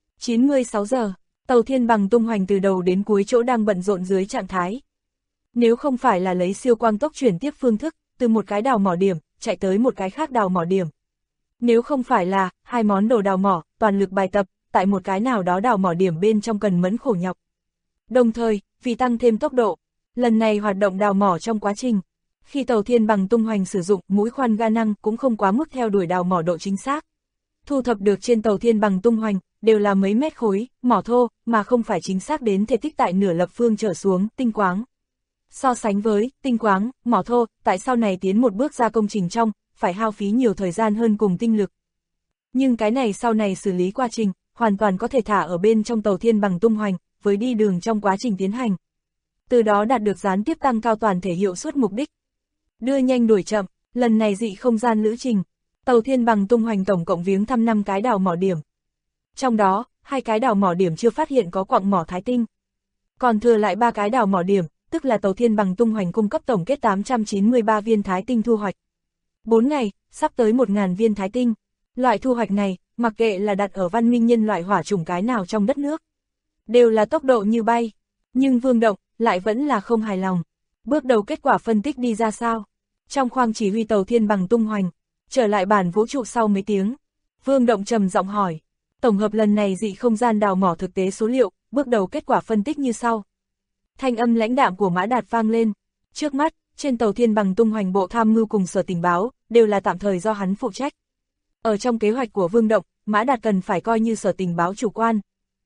96 giờ, tàu Thiên Bằng tung hoành từ đầu đến cuối chỗ đang bận rộn dưới trạng thái. Nếu không phải là lấy siêu quang tốc chuyển tiếp phương thức, từ một cái đào mỏ điểm, chạy tới một cái khác đào mỏ điểm. Nếu không phải là, hai món đồ đào mỏ, toàn lực bài tập, tại một cái nào đó đào mỏ điểm bên trong cần mẫn khổ nhọc. Đồng thời, vì tăng thêm tốc độ, Lần này hoạt động đào mỏ trong quá trình, khi tàu Thiên Bằng tung hoành sử dụng mũi khoan ga năng cũng không quá mức theo đuổi đào mỏ độ chính xác. Thu thập được trên tàu Thiên Bằng tung hoành đều là mấy mét khối, mỏ thô, mà không phải chính xác đến thể tích tại nửa lập phương trở xuống, tinh quáng. So sánh với tinh quáng, mỏ thô, tại sau này tiến một bước ra công trình trong, phải hao phí nhiều thời gian hơn cùng tinh lực. Nhưng cái này sau này xử lý quá trình, hoàn toàn có thể thả ở bên trong tàu Thiên Bằng tung hoành, với đi đường trong quá trình tiến hành. Từ đó đạt được gián tiếp tăng cao toàn thể hiệu suất mục đích. Đưa nhanh đuổi chậm, lần này dị không gian lữ trình, tàu Thiên Bằng tung hoành tổng cộng viếng thăm 5 cái đào mỏ điểm. Trong đó, 2 cái đào mỏ điểm chưa phát hiện có quặng mỏ thái tinh. Còn thừa lại 3 cái đào mỏ điểm, tức là tàu Thiên Bằng tung hoành cung cấp tổng kết 893 viên thái tinh thu hoạch. 4 ngày, sắp tới 1.000 viên thái tinh. Loại thu hoạch này, mặc kệ là đặt ở văn minh nhân loại hỏa chủng cái nào trong đất nước, đều là tốc độ như bay. Nhưng Vương Động lại vẫn là không hài lòng. Bước đầu kết quả phân tích đi ra sao? Trong khoang chỉ huy tàu Thiên Bằng tung hoành, trở lại bản vũ trụ sau mấy tiếng, Vương Động trầm giọng hỏi. Tổng hợp lần này dị không gian đào mỏ thực tế số liệu, bước đầu kết quả phân tích như sau. Thanh âm lãnh đạm của Mã Đạt vang lên. Trước mắt, trên tàu Thiên Bằng tung hoành bộ tham mưu cùng sở tình báo, đều là tạm thời do hắn phụ trách. Ở trong kế hoạch của Vương Động, Mã Đạt cần phải coi như sở tình báo chủ quan.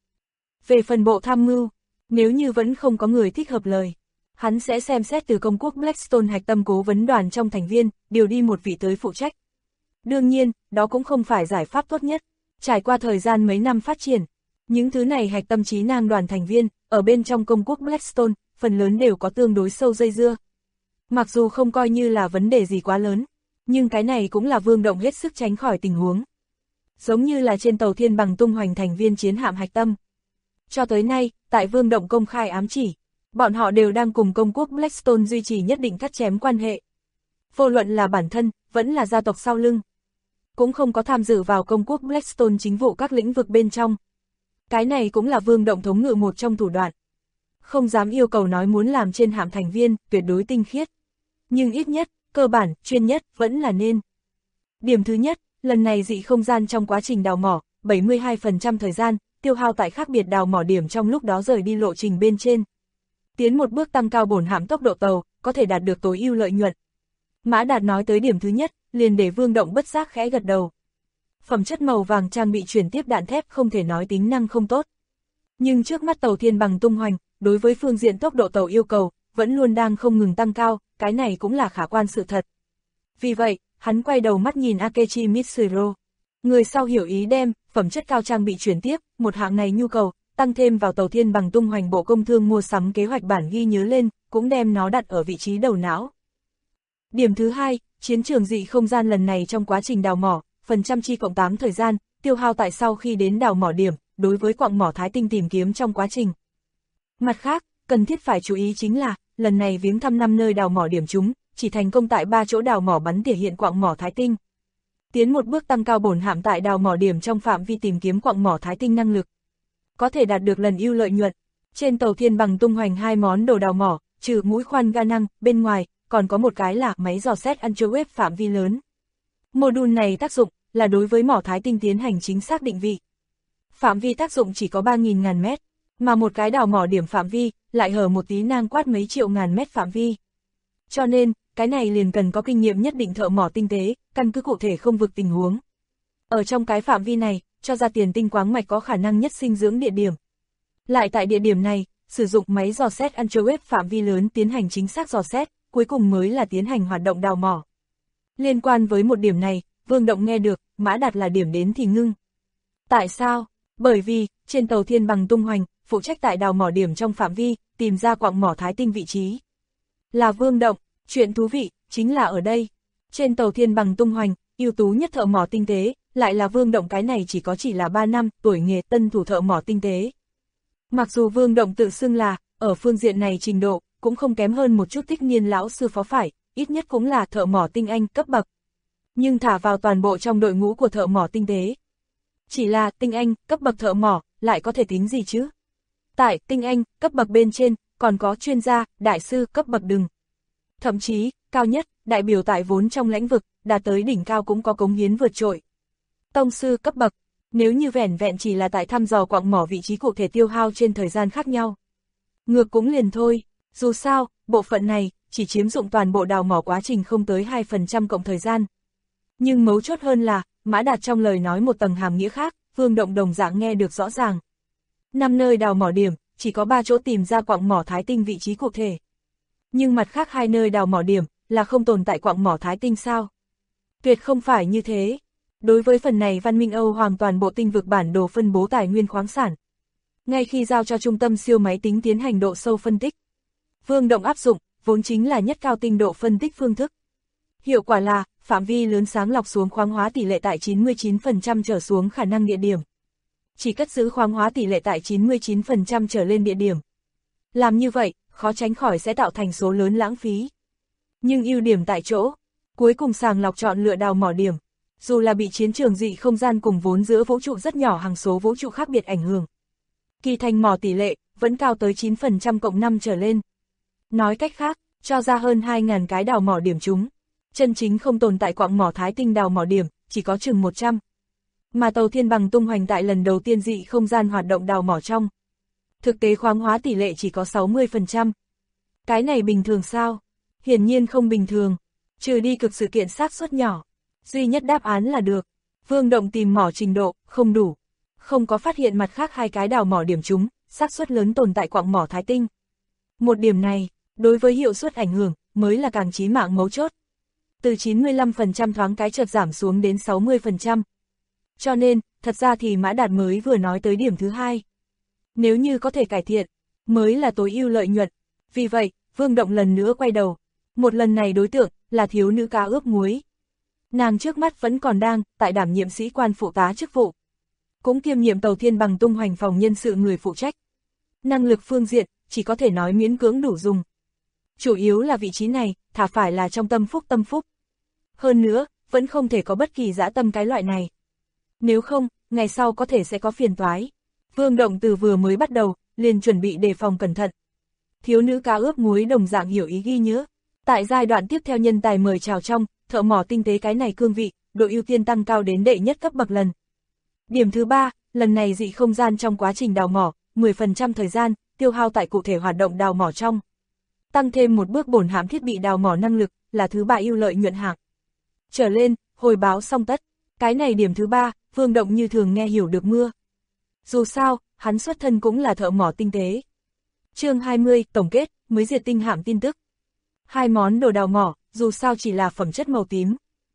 Về phần bộ tham mưu, nếu như vẫn không có người thích hợp lời, hắn sẽ xem xét từ công quốc Blackstone hạch tâm cố vấn đoàn trong thành viên, điều đi một vị tới phụ trách. Đương nhiên, đó cũng không phải giải pháp tốt nhất. Trải qua thời gian mấy năm phát triển, những thứ này hạch tâm trí năng đoàn thành viên, ở bên trong công quốc Blackstone, phần lớn đều có tương đối sâu dây dưa. Mặc dù không coi như là vấn đề gì quá lớn, nhưng cái này cũng là Vương Động hết sức tránh khỏi tình huống. Giống như là trên tàu Thiên Bằng tung hoành thành viên chiến hạm hạch tâm. Cho tới nay, tại Vương Động công khai ám chỉ, bọn họ đều đang cùng công quốc Blackstone duy trì nhất định cắt chém quan hệ. Vô luận là bản thân, vẫn là gia tộc sau lưng, cũng không có tham dự vào công quốc Blackstone chính vụ các lĩnh vực bên trong. Cái này cũng là Vương Động thống ngự một trong thủ đoạn. Không dám yêu cầu nói muốn làm trên hạm thành viên, tuyệt đối tinh khiết. Nhưng ít nhất, cơ bản, chuyên nhất, vẫn là nên. Điểm thứ nhất, lần này dị không gian trong quá trình đào mỏ, 72% thời gian, tiêu hao tại khác biệt đào mỏ điểm trong lúc đó rời đi lộ trình bên trên. Tiến một bước tăng cao bổn hạm tốc độ tàu, có thể đạt được tối ưu lợi nhuận. Mã Đạt nói tới điểm thứ nhất, liền để Vương Động bất giác khẽ gật đầu. Phẩm chất màu vàng trang bị chuyển tiếp đạn thép không thể nói tính năng không tốt. Nhưng trước mắt tàu Thiên Bằng tung hoành, đối với phương diện tốc độ tàu yêu cầu, vẫn luôn đang không ngừng tăng cao, cái này cũng là khả quan sự thật. Vì vậy, hắn quay đầu mắt nhìn Akechi Mitsuro. Người sau hiểu ý đem, phẩm chất cao trang bị chuyển tiếp, một hạng này nhu cầu, tăng thêm vào tàu Thiên Bằng tung hoành bộ công thương mua sắm kế hoạch bản ghi nhớ lên, cũng đem nó đặt ở vị trí đầu não. Điểm thứ hai, chiến trường dị không gian lần này trong quá trình đào mỏ, phần trăm chi cộng 8 thời gian, tiêu hao tại sau khi đến đào mỏ điểm, đối với quặng mỏ thái tinh tìm kiếm trong quá trình. Mặt khác, cần thiết phải chú ý chính là, lần này viếng thăm 5 nơi đào mỏ điểm chúng, chỉ thành công tại 3 chỗ đào mỏ bắn tỉa hiện quặng mỏ thái tinh. Tiến một bước tăng cao bổn hạm tại đào mỏ điểm trong phạm vi tìm kiếm quặng mỏ thái tinh năng lực. Có thể đạt được lần ưu lợi nhuận. Trên tàu Thiên Bằng tung hoành 2 món đồ đào mỏ, trừ mũi khoan ga năng, bên ngoài, còn có một cái là máy dò xét ultrawave phạm vi lớn. Module này tác dụng là đối với mỏ thái tinh tiến hành chính xác định vị. Phạm vi tác dụng chỉ có 3.000 ngàn mét, mà một cái đào mỏ điểm phạm vi lại hở một tí nang quát mấy triệu ngàn mét phạm vi. Cho nên, cái này liền cần có kinh nghiệm nhất định thợ mỏ tinh tế, căn cứ cụ thể không vực tình huống. Ở trong cái phạm vi này, cho ra tiền tinh quáng mạch có khả năng nhất sinh dưỡng địa điểm. Lại tại địa điểm này, sử dụng máy dò xét ultrawave phạm vi lớn tiến hành chính xác dò xét, cuối cùng mới là tiến hành hoạt động đào mỏ. Liên quan với một điểm này, Vương Động nghe được, Mã Đạt là điểm đến thì ngưng. Tại sao? Bởi vì, trên tàu Thiên Bằng tung hoành, phụ trách tại đào mỏ điểm trong phạm vi, tìm ra quặng mỏ thái tinh vị trí. Là Vương Động, chuyện thú vị, chính là ở đây. Trên tàu Thiên Bằng tung hoành, ưu tú nhất thợ mỏ tinh tế, lại là Vương Động, cái này chỉ là 3 năm, tuổi nghề tân thủ thợ mỏ tinh tế. Mặc dù Vương Động tự xưng là, ở phương diện này trình độ, cũng không kém hơn một chút Tích Niên lão sư phó phải, ít nhất cũng là thợ mỏ tinh anh cấp bậc. Nhưng thả vào toàn bộ trong đội ngũ của thợ mỏ tinh tế. Chỉ là tinh anh, cấp bậc thợ mỏ, lại có thể tính gì chứ? Tại tinh anh, cấp bậc bên trên, còn có chuyên gia, đại sư, cấp bậc đừng. Thậm chí, cao nhất, đại biểu tại vốn trong lĩnh vực, đạt tới đỉnh cao cũng có cống hiến vượt trội. Tông sư cấp bậc, nếu như vẻn vẹn chỉ là tại thăm dò quặng mỏ vị trí cụ thể tiêu hao trên thời gian khác nhau. Ngược cũng liền thôi, dù sao, bộ phận này chỉ chiếm dụng toàn bộ đào mỏ quá trình không tới 2% cộng thời gian. Nhưng mấu chốt hơn là, Mã Đạt trong lời nói một tầng hàm nghĩa khác, Vương Động đồng dạng nghe được rõ ràng. 5 nơi đào mỏ điểm, chỉ có 3 chỗ tìm ra quặng mỏ Thái Tinh vị trí cụ thể. Nhưng mặt khác 2 nơi đào mỏ điểm, là không tồn tại quặng mỏ Thái Tinh sao? Tuyệt không phải như thế. Đối với phần này Văn Minh Âu hoàn toàn bộ tinh vực bản đồ phân bố tài nguyên khoáng sản. Ngay khi giao cho trung tâm siêu máy tính tiến hành độ sâu phân tích, Vương Động áp dụng, vốn chính là nhất cao tinh độ phân tích phương thức. Hiệu quả là, phạm vi lớn sáng lọc xuống khoáng hóa tỷ lệ tại 99% trở xuống khả năng địa điểm. Chỉ cất giữ khoáng hóa tỷ lệ tại 99% trở lên địa điểm. Làm như vậy, khó tránh khỏi sẽ tạo thành số lớn lãng phí. Nhưng ưu điểm tại chỗ, cuối cùng sàng lọc chọn lựa đào mỏ điểm, dù là bị chiến trường dị không gian cùng vốn giữa vũ trụ rất nhỏ hàng số vũ trụ khác biệt ảnh hưởng. Kỳ thành mỏ tỷ lệ, vẫn cao tới 9% cộng 5 trở lên. Nói cách khác, cho ra hơn 2.000 cái đào mỏ điểm chúng. Chân chính không tồn tại quặng mỏ Thái Tinh đào mỏ điểm, chỉ có chừng 100. Mà tàu Thiên Bằng tung hoành tại lần đầu tiên dị không gian hoạt động đào mỏ trong. Thực tế khoáng hóa tỷ lệ chỉ có 60%. Cái này bình thường sao? Hiển nhiên không bình thường. Trừ đi cực sự kiện xác suất nhỏ. Duy nhất đáp án là được. Vương Động tìm mỏ trình độ, không đủ. Không có phát hiện mặt khác 2 cái đào mỏ điểm chúng, xác suất lớn tồn tại quặng mỏ Thái Tinh. Một điểm này, đối với hiệu suất ảnh hưởng, mới là càng chí mạng mấu chốt. Từ 95% thoáng cái chợt giảm xuống đến 60%. Cho nên, thật ra thì Mã Đạt mới vừa nói tới điểm thứ 2. Nếu như có thể cải thiện, mới là tối ưu lợi nhuận. Vì vậy, Vương Động lần nữa quay đầu. Một lần này đối tượng, là thiếu nữ cá ướp muối. Nàng trước mắt vẫn còn đang, tại đảm nhiệm sĩ quan phụ tá chức vụ. Cũng kiêm nhiệm tàu Thiên Bằng tung hoành phòng nhân sự người phụ trách. Năng lực phương diện, chỉ có thể nói miễn cưỡng đủ dùng. Chủ yếu là vị trí này, thà phải là trong tâm phúc. Hơn nữa, vẫn không thể có bất kỳ dã tâm cái loại này. Nếu không, ngày sau có thể sẽ có phiền toái. Vương Động từ vừa mới bắt đầu, liền chuẩn bị đề phòng cẩn thận. Thiếu nữ cá ướp muối đồng dạng hiểu ý ghi nhớ. Tại giai đoạn tiếp theo nhân tài mời chào trong, thợ mỏ tinh tế cái này cương vị, độ ưu tiên tăng cao đến đệ nhất cấp bậc lần. Điểm thứ 3, lần này dị không gian trong quá trình đào mỏ, 10% thời gian, tiêu hao tại cụ thể hoạt động đào mỏ trong. Tăng thêm một bước bổn hãm thiết bị đào mỏ năng lực, là thứ 3 ưu lợi nhuận hạng. Trở lên, hồi báo xong tất. Cái này điểm thứ 3, Vương Động như thường nghe hiểu được mưa. Dù sao, hắn xuất thân cũng là thợ mỏ tinh tế. Chương 20, tổng kết, mới diệt tinh hạm tin tức. 2 món đồ đào mỏ, dù sao chỉ là phẩm chất màu tím.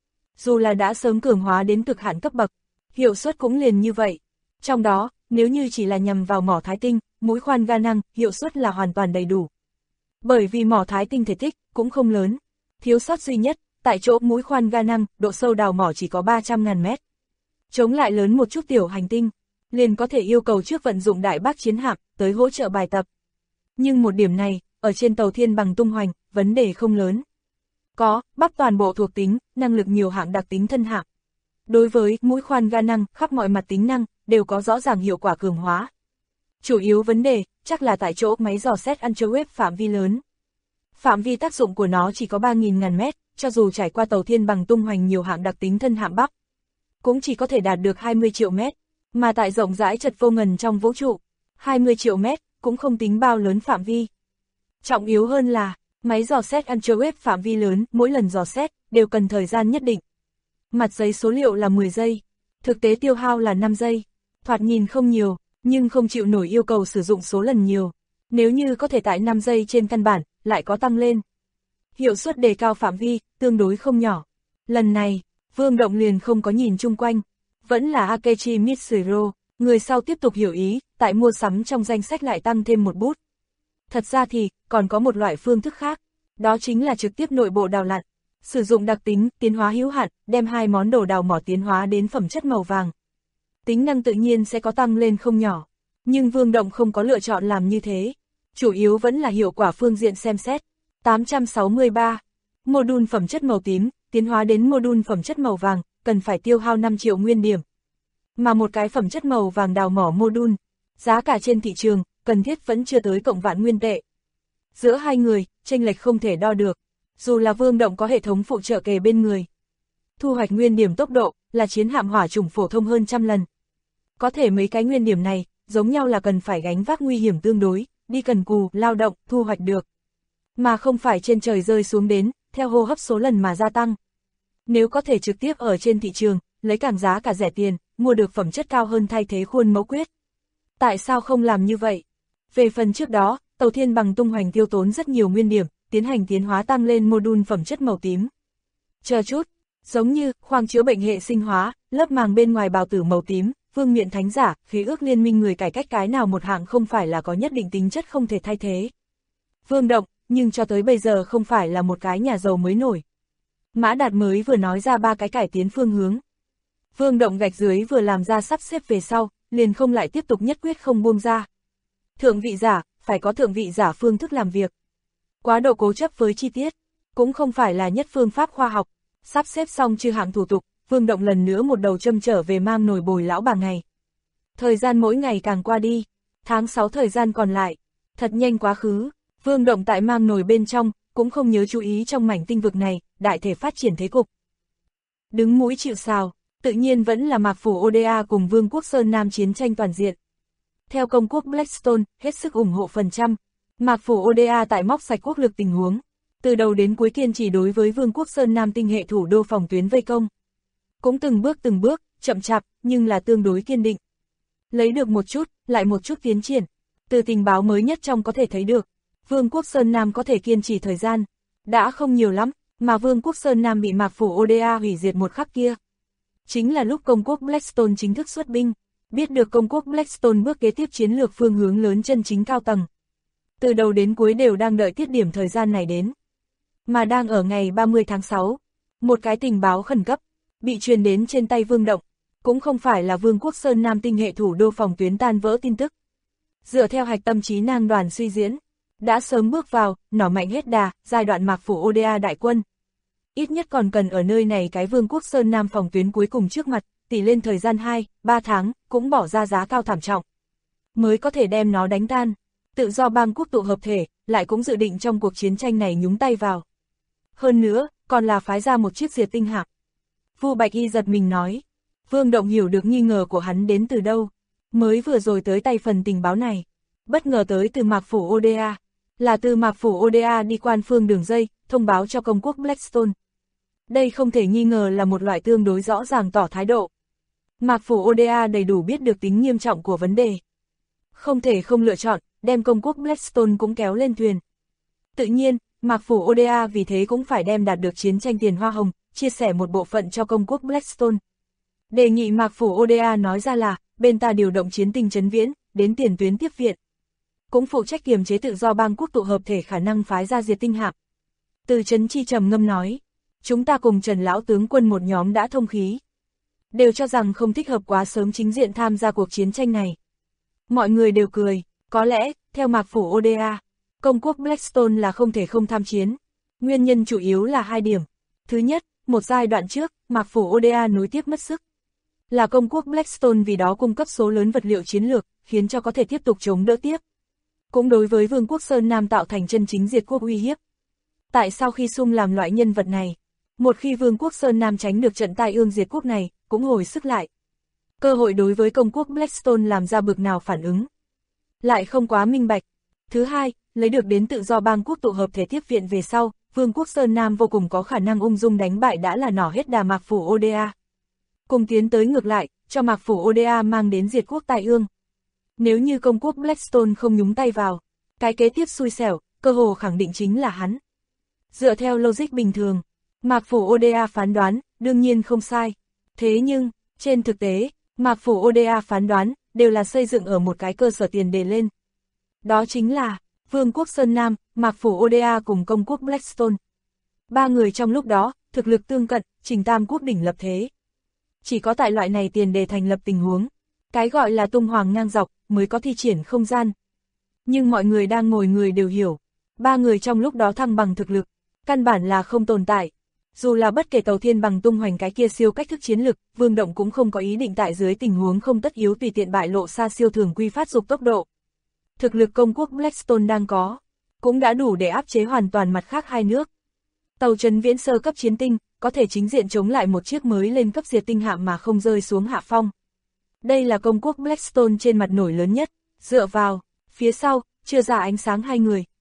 Dù là đã sớm cường hóa đến cực hạn cấp bậc, hiệu suất cũng liền như vậy. Trong đó, nếu như chỉ là nhằm vào mỏ Thái Tinh, mũi khoan ga năng, hiệu suất là hoàn toàn đầy đủ. Bởi vì mỏ Thái Tinh thể tích cũng không lớn. Thiếu sót duy nhất, tại chỗ mũi khoan ga năng, độ sâu đào mỏ chỉ có 300.000 mét. Chống lại lớn một chút tiểu hành tinh, liền có thể yêu cầu trước vận dụng Đại Bác chiến hạm, tới hỗ trợ bài tập. Nhưng một điểm này, ở trên tàu Thiên Bằng tung hoành, vấn đề không lớn. Có, bắp toàn bộ thuộc tính, năng lực nhiều hạng đặc tính thân hạng. Đối với mũi khoan ga năng, khắp mọi mặt tính năng, đều có rõ ràng hiệu quả cường hóa. Chủ yếu vấn đề, chắc là tại chỗ máy dò xét ultrawave phạm vi lớn. Phạm vi tác dụng của nó chỉ có 3.000 mét, cho dù trải qua tàu Thiên Bằng tung hoành nhiều hạng đặc tính thân hạm bắp, cũng chỉ có thể đạt được 20 triệu mét, mà tại rộng rãi chật vô ngần trong vũ trụ, 20 triệu mét, cũng không tính bao lớn phạm vi. Trọng yếu hơn là, máy dò xét ultrawave phạm vi lớn, mỗi lần dò xét, đều cần thời gian nhất định. Mặt giấy số liệu là 10 giây, thực tế tiêu hao là 5 giây, thoạt nhìn không nhiều, nhưng không chịu nổi yêu cầu sử dụng số lần nhiều. Nếu như có thể tại 5 giây trên căn bản, lại có tăng lên. Hiệu suất đề cao phạm vi, tương đối không nhỏ. Lần này, Vương Động liền không có nhìn chung quanh. Vẫn là Akechi Mitsuru, người sau tiếp tục hiểu ý, tại mua sắm trong danh sách lại tăng thêm một bút. Thật ra thì, còn có một loại phương thức khác. Đó chính là trực tiếp nội bộ đào lặn. Sử dụng đặc tính, tiến hóa hữu hạn, đem 2 món đồ đào mỏ tiến hóa đến phẩm chất màu vàng. Tính năng tự nhiên sẽ có tăng lên không nhỏ. Nhưng Vương Động không có lựa chọn làm như thế. Chủ yếu vẫn là hiệu quả phương diện xem xét. 863. Module phẩm chất màu tím, tiến hóa đến module phẩm chất màu vàng, cần phải tiêu hao 5 triệu nguyên điểm. Mà một cái phẩm chất màu vàng đào mỏ module, giá cả trên thị trường, cần thiết vẫn chưa tới cộng vạn nguyên tệ. Giữa hai người, chênh lệch không thể đo được. Dù là Vương Động có hệ thống phụ trợ kề bên người. Thu hoạch nguyên điểm tốc độ, là chiến hạm hỏa chủng phổ thông hơn trăm lần. Có thể mấy cái nguyên điểm này, giống nhau là cần phải gánh vác nguy hiểm tương đối, đi cần cù, lao động, thu hoạch được. mà không phải trên trời rơi xuống đến, theo hô hấp số lần mà gia tăng. Nếu có thể trực tiếp ở trên thị trường, lấy càng giá cả rẻ tiền, mua được phẩm chất cao hơn thay thế khuôn mẫu quyết. Tại sao không làm như vậy? Về phần trước đó, tàu thiên bằng tung hoành tiêu tốn rất nhiều nguyên điểm, tiến hành tiến hóa tăng lên module phẩm chất màu tím. Chờ chút, giống như khoang chữa bệnh hệ sinh hóa, lớp màng bên ngoài bào tử màu tím, vương miện thánh giả, khí ước liên minh người cải cách cái nào một hạng không phải là có nhất định tính chất không thể thay thế. Vương Động, nhưng cho tới bây giờ không phải là một cái nhà giàu mới nổi. Mã Đạt mới vừa nói ra 3 cái cải tiến phương hướng. Vương Động gạch dưới vừa làm ra sắp xếp về sau, liền không lại tiếp tục nhất quyết không buông ra. Thượng vị giả, phải có thượng vị giả phương thức làm việc. Quá độ cố chấp với chi tiết, cũng không phải là nhất phương pháp khoa học. Sắp xếp xong chư hạng thủ tục, Vương Động lần nữa một đầu châm trở về mang nồi bồi lão bà ngày. Thời gian mỗi ngày càng qua đi, tháng 6 thời gian còn lại, thật nhanh quá khứ. Vương Động tại mang nồi bên trong, cũng không nhớ chú ý trong mảnh tinh vực này, đại thể phát triển thế cục. Đứng mũi chịu sào, tự nhiên vẫn là Mạc Phủ Oda cùng Vương quốc Sơn Nam chiến tranh toàn diện. Theo công quốc Blackstone, hết sức ủng hộ phần trăm, Mạc Phủ Oda tại móc sạch quốc lực tình huống, từ đầu đến cuối kiên trì đối với Vương quốc Sơn Nam tinh hệ thủ đô phòng tuyến vây công. Cũng từng bước, chậm chạp, nhưng là tương đối kiên định. Lấy được một chút, lại một chút tiến triển. Từ tình báo mới nhất trong có thể thấy được, Vương quốc Sơn Nam có thể kiên trì thời gian, đã không nhiều lắm, mà Vương quốc Sơn Nam bị Mạc Phủ Oda hủy diệt một khắc kia. Chính là lúc công quốc Blackstone chính thức xuất binh, biết được công quốc Blackstone bước kế tiếp chiến lược phương hướng lớn chân chính cao tầng. Từ đầu đến cuối đều đang đợi tiết điểm thời gian này đến. Mà đang ở ngày 30 tháng 6, một cái tình báo khẩn cấp, bị truyền đến trên tay Vương Động, cũng không phải là Vương quốc Sơn Nam tinh hệ thủ đô phòng tuyến tan vỡ tin tức. Dựa theo hạch tâm trí năng đoàn suy diễn, đã sớm bước vào, nỏ mạnh hết đà, giai đoạn Mạc Phủ Oda đại quân. Ít nhất còn cần ở nơi này cái Vương quốc Sơn Nam phòng tuyến cuối cùng trước mặt, tỷ lên thời gian 2-3 tháng, cũng bỏ ra giá cao thảm trọng. Mới có thể đem nó đánh tan. Tự do bang quốc tụ hợp thể, lại cũng dự định trong cuộc chiến tranh này nhúng tay vào. Hơn nữa, còn là phái ra một chiếc diệt tinh hạm. Vu Bạch Y giật mình nói. Vương Động hiểu được nghi ngờ của hắn đến từ đâu. Mới vừa rồi tới tay phần tình báo này. Bất ngờ tới từ Mạc Phủ Oda. Là từ Mạc Phủ Oda đi quan phương đường dây, thông báo cho công quốc Blackstone. Đây không thể nghi ngờ là một loại tương đối rõ ràng tỏ thái độ. Mạc Phủ Oda đầy đủ biết được tính nghiêm trọng của vấn đề. Không thể không lựa chọn, đem công quốc Blackstone cũng kéo lên thuyền. Tự nhiên, Mạc Phủ Oda vì thế cũng phải đem đạt được chiến tranh tiền hoa hồng, chia sẻ một bộ phận cho công quốc Blackstone. Đề nghị Mạc Phủ Oda nói ra là, bên ta điều động chiến tinh trấn viễn, đến tiền tuyến tiếp viện. Cũng phụ trách kiềm chế tự do bang quốc tụ hợp thể khả năng phái ra diệt tinh hạm. Từ Trấn Chi trầm ngâm nói, chúng ta cùng Trần Lão tướng quân một nhóm đã thông khí. Đều cho rằng không thích hợp quá sớm chính diện tham gia cuộc chiến tranh này. Mọi người đều cười, có lẽ, theo Mạc Phủ Oda, công quốc Blackstone là không thể không tham chiến. Nguyên nhân chủ yếu là 2 điểm. Thứ nhất, một giai đoạn trước, Mạc Phủ Oda nối tiếp mất sức. Là công quốc Blackstone vì đó cung cấp số lớn vật liệu chiến lược, khiến cho có thể tiếp tục chống đỡ tiếp. Cũng đối với Vương quốc Sơn Nam tạo thành chân chính diệt quốc uy hiếp. Tại sao khi Sung làm loại nhân vật này, một khi Vương quốc Sơn Nam tránh được trận tai ương diệt quốc này, cũng hồi sức lại. Cơ hội đối với công quốc Blackstone làm ra bực nào phản ứng. Lại không quá minh bạch. Thứ hai, lấy được đến tự do bang quốc tụ hợp thể tiếp viện về sau, Vương quốc Sơn Nam vô cùng có khả năng ung dung đánh bại đã là nỏ hết đà Mạc Phủ Oda. Cùng tiến tới ngược lại, cho Mạc Phủ Oda mang đến diệt quốc tai ương. Nếu như công quốc Blackstone không nhúng tay vào, cái kế tiếp xui xẻo, cơ hồ khẳng định chính là hắn. Dựa theo logic bình thường, Mạc Phủ Oda phán đoán, đương nhiên không sai. Thế nhưng, trên thực tế, Mạc Phủ Oda phán đoán, đều là xây dựng ở một cái cơ sở tiền đề lên. Đó chính là, Vương quốc Sơn Nam, Mạc Phủ Oda cùng công quốc Blackstone. 3 người trong lúc đó, thực lực tương cận, trình tam quốc đỉnh lập thế. Chỉ có tại loại này tiền đề thành lập tình huống, cái gọi là tung hoàng ngang dọc, mới có thi triển không gian. Nhưng mọi người đang ngồi người đều hiểu, 3 người trong lúc đó thăng bằng thực lực, căn bản là không tồn tại. Dù là bất kể tàu thiên bằng tung hoành cái kia siêu cách thức chiến lực, Vương Động cũng không có ý định tại dưới tình huống không tất yếu tùy tiện bại lộ xa siêu thường quy phát dục tốc độ. Thực lực công quốc Blackstone đang có, cũng đã đủ để áp chế hoàn toàn mặt khác 2 nước. Tàu Trấn Viễn sơ cấp chiến tinh, có thể chính diện chống lại một chiếc mới lên cấp diệt tinh hạm mà không rơi xuống hạ phong. Đây là công quốc Blackstone trên mặt nổi lớn nhất, dựa vào, phía sau, chưa ra ánh sáng 2 người,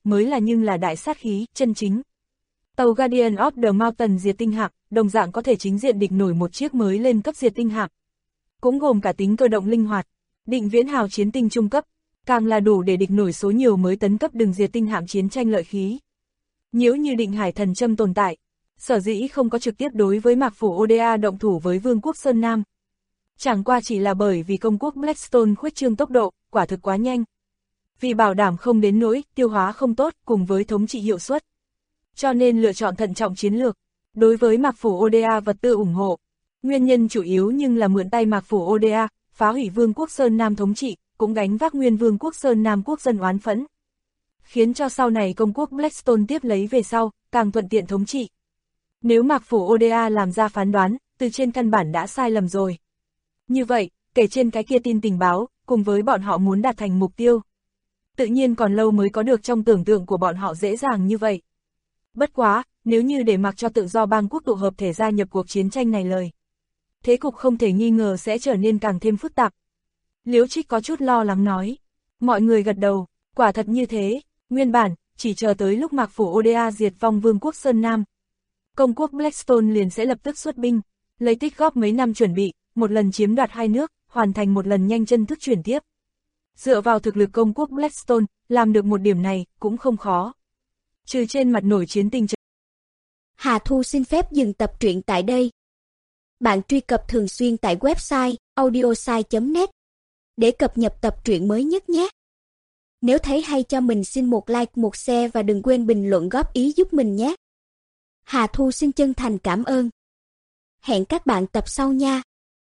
mới là nhưng là đại sát khí, chân chính. Tàu Guardian of the Mountain diệt tinh hạm, đồng dạng có thể chính diện địch nổi một chiếc mới lên cấp diệt tinh hạm. Cũng gồm cả tính cơ động linh hoạt, định viễn hào chiến tinh trung cấp, càng là đủ để địch nổi số nhiều mới tấn cấp đường diệt tinh hạm chiến tranh lợi khí. Nếu như định hải thần châm tồn tại, sở dĩ không có trực tiếp đối với Mạc Phủ Oda động thủ với Vương quốc Sơn Nam. Chẳng qua chỉ là bởi vì công quốc Blackstone khuếch trương tốc độ, quả thực quá nhanh. Vì bảo đảm không đến nỗi tiêu hóa không tốt cùng với thống trị hiệu suất. Cho nên lựa chọn thận trọng chiến lược, đối với Mạc Phủ Oda vật tư ủng hộ. Nguyên nhân chủ yếu nhưng là mượn tay Mạc Phủ Oda, phá hủy Vương quốc Sơn Nam thống trị, cũng gánh vác nguyên Vương quốc Sơn Nam quốc dân oán phẫn. Khiến cho sau này công quốc Blackstone tiếp lấy về sau, càng thuận tiện thống trị. Nếu Mạc Phủ Oda làm ra phán đoán, từ trên căn bản đã sai lầm rồi. Như vậy, kể trên cái kia tin tình báo, cùng với bọn họ muốn đạt thành mục tiêu. Tự nhiên còn lâu mới có được trong tưởng tượng của bọn họ dễ dàng như vậy. Bất quá, nếu như để mặc cho tự do bang quốc tụ hợp thể gia nhập cuộc chiến tranh này lời. Thế cục không thể nghi ngờ sẽ trở nên càng thêm phức tạp. Liễu Trích có chút lo lắng nói. Mọi người gật đầu, quả thật như thế, nguyên bản, chỉ chờ tới lúc Mạc Phủ Oda diệt vong Vương quốc Sơn Nam. Công quốc Blackstone liền sẽ lập tức xuất binh, lấy tích góp mấy năm chuẩn bị, một lần chiếm đoạt hai nước, hoàn thành một lần nhanh chân thức chuyển tiếp. Dựa vào thực lực công quốc Blackstone, làm được một điểm này, cũng không khó. Trừ trên mặt nổi chiến tình. Hà Thu xin phép dừng tập truyện tại đây. Bạn truy cập thường xuyên tại website audiosai.net để cập nhật tập truyện mới nhất nhé. Nếu thấy hay cho mình xin một like, một share và đừng quên bình luận góp ý giúp mình nhé. Hà Thu xin chân thành cảm ơn. Hẹn các bạn tập sau nha.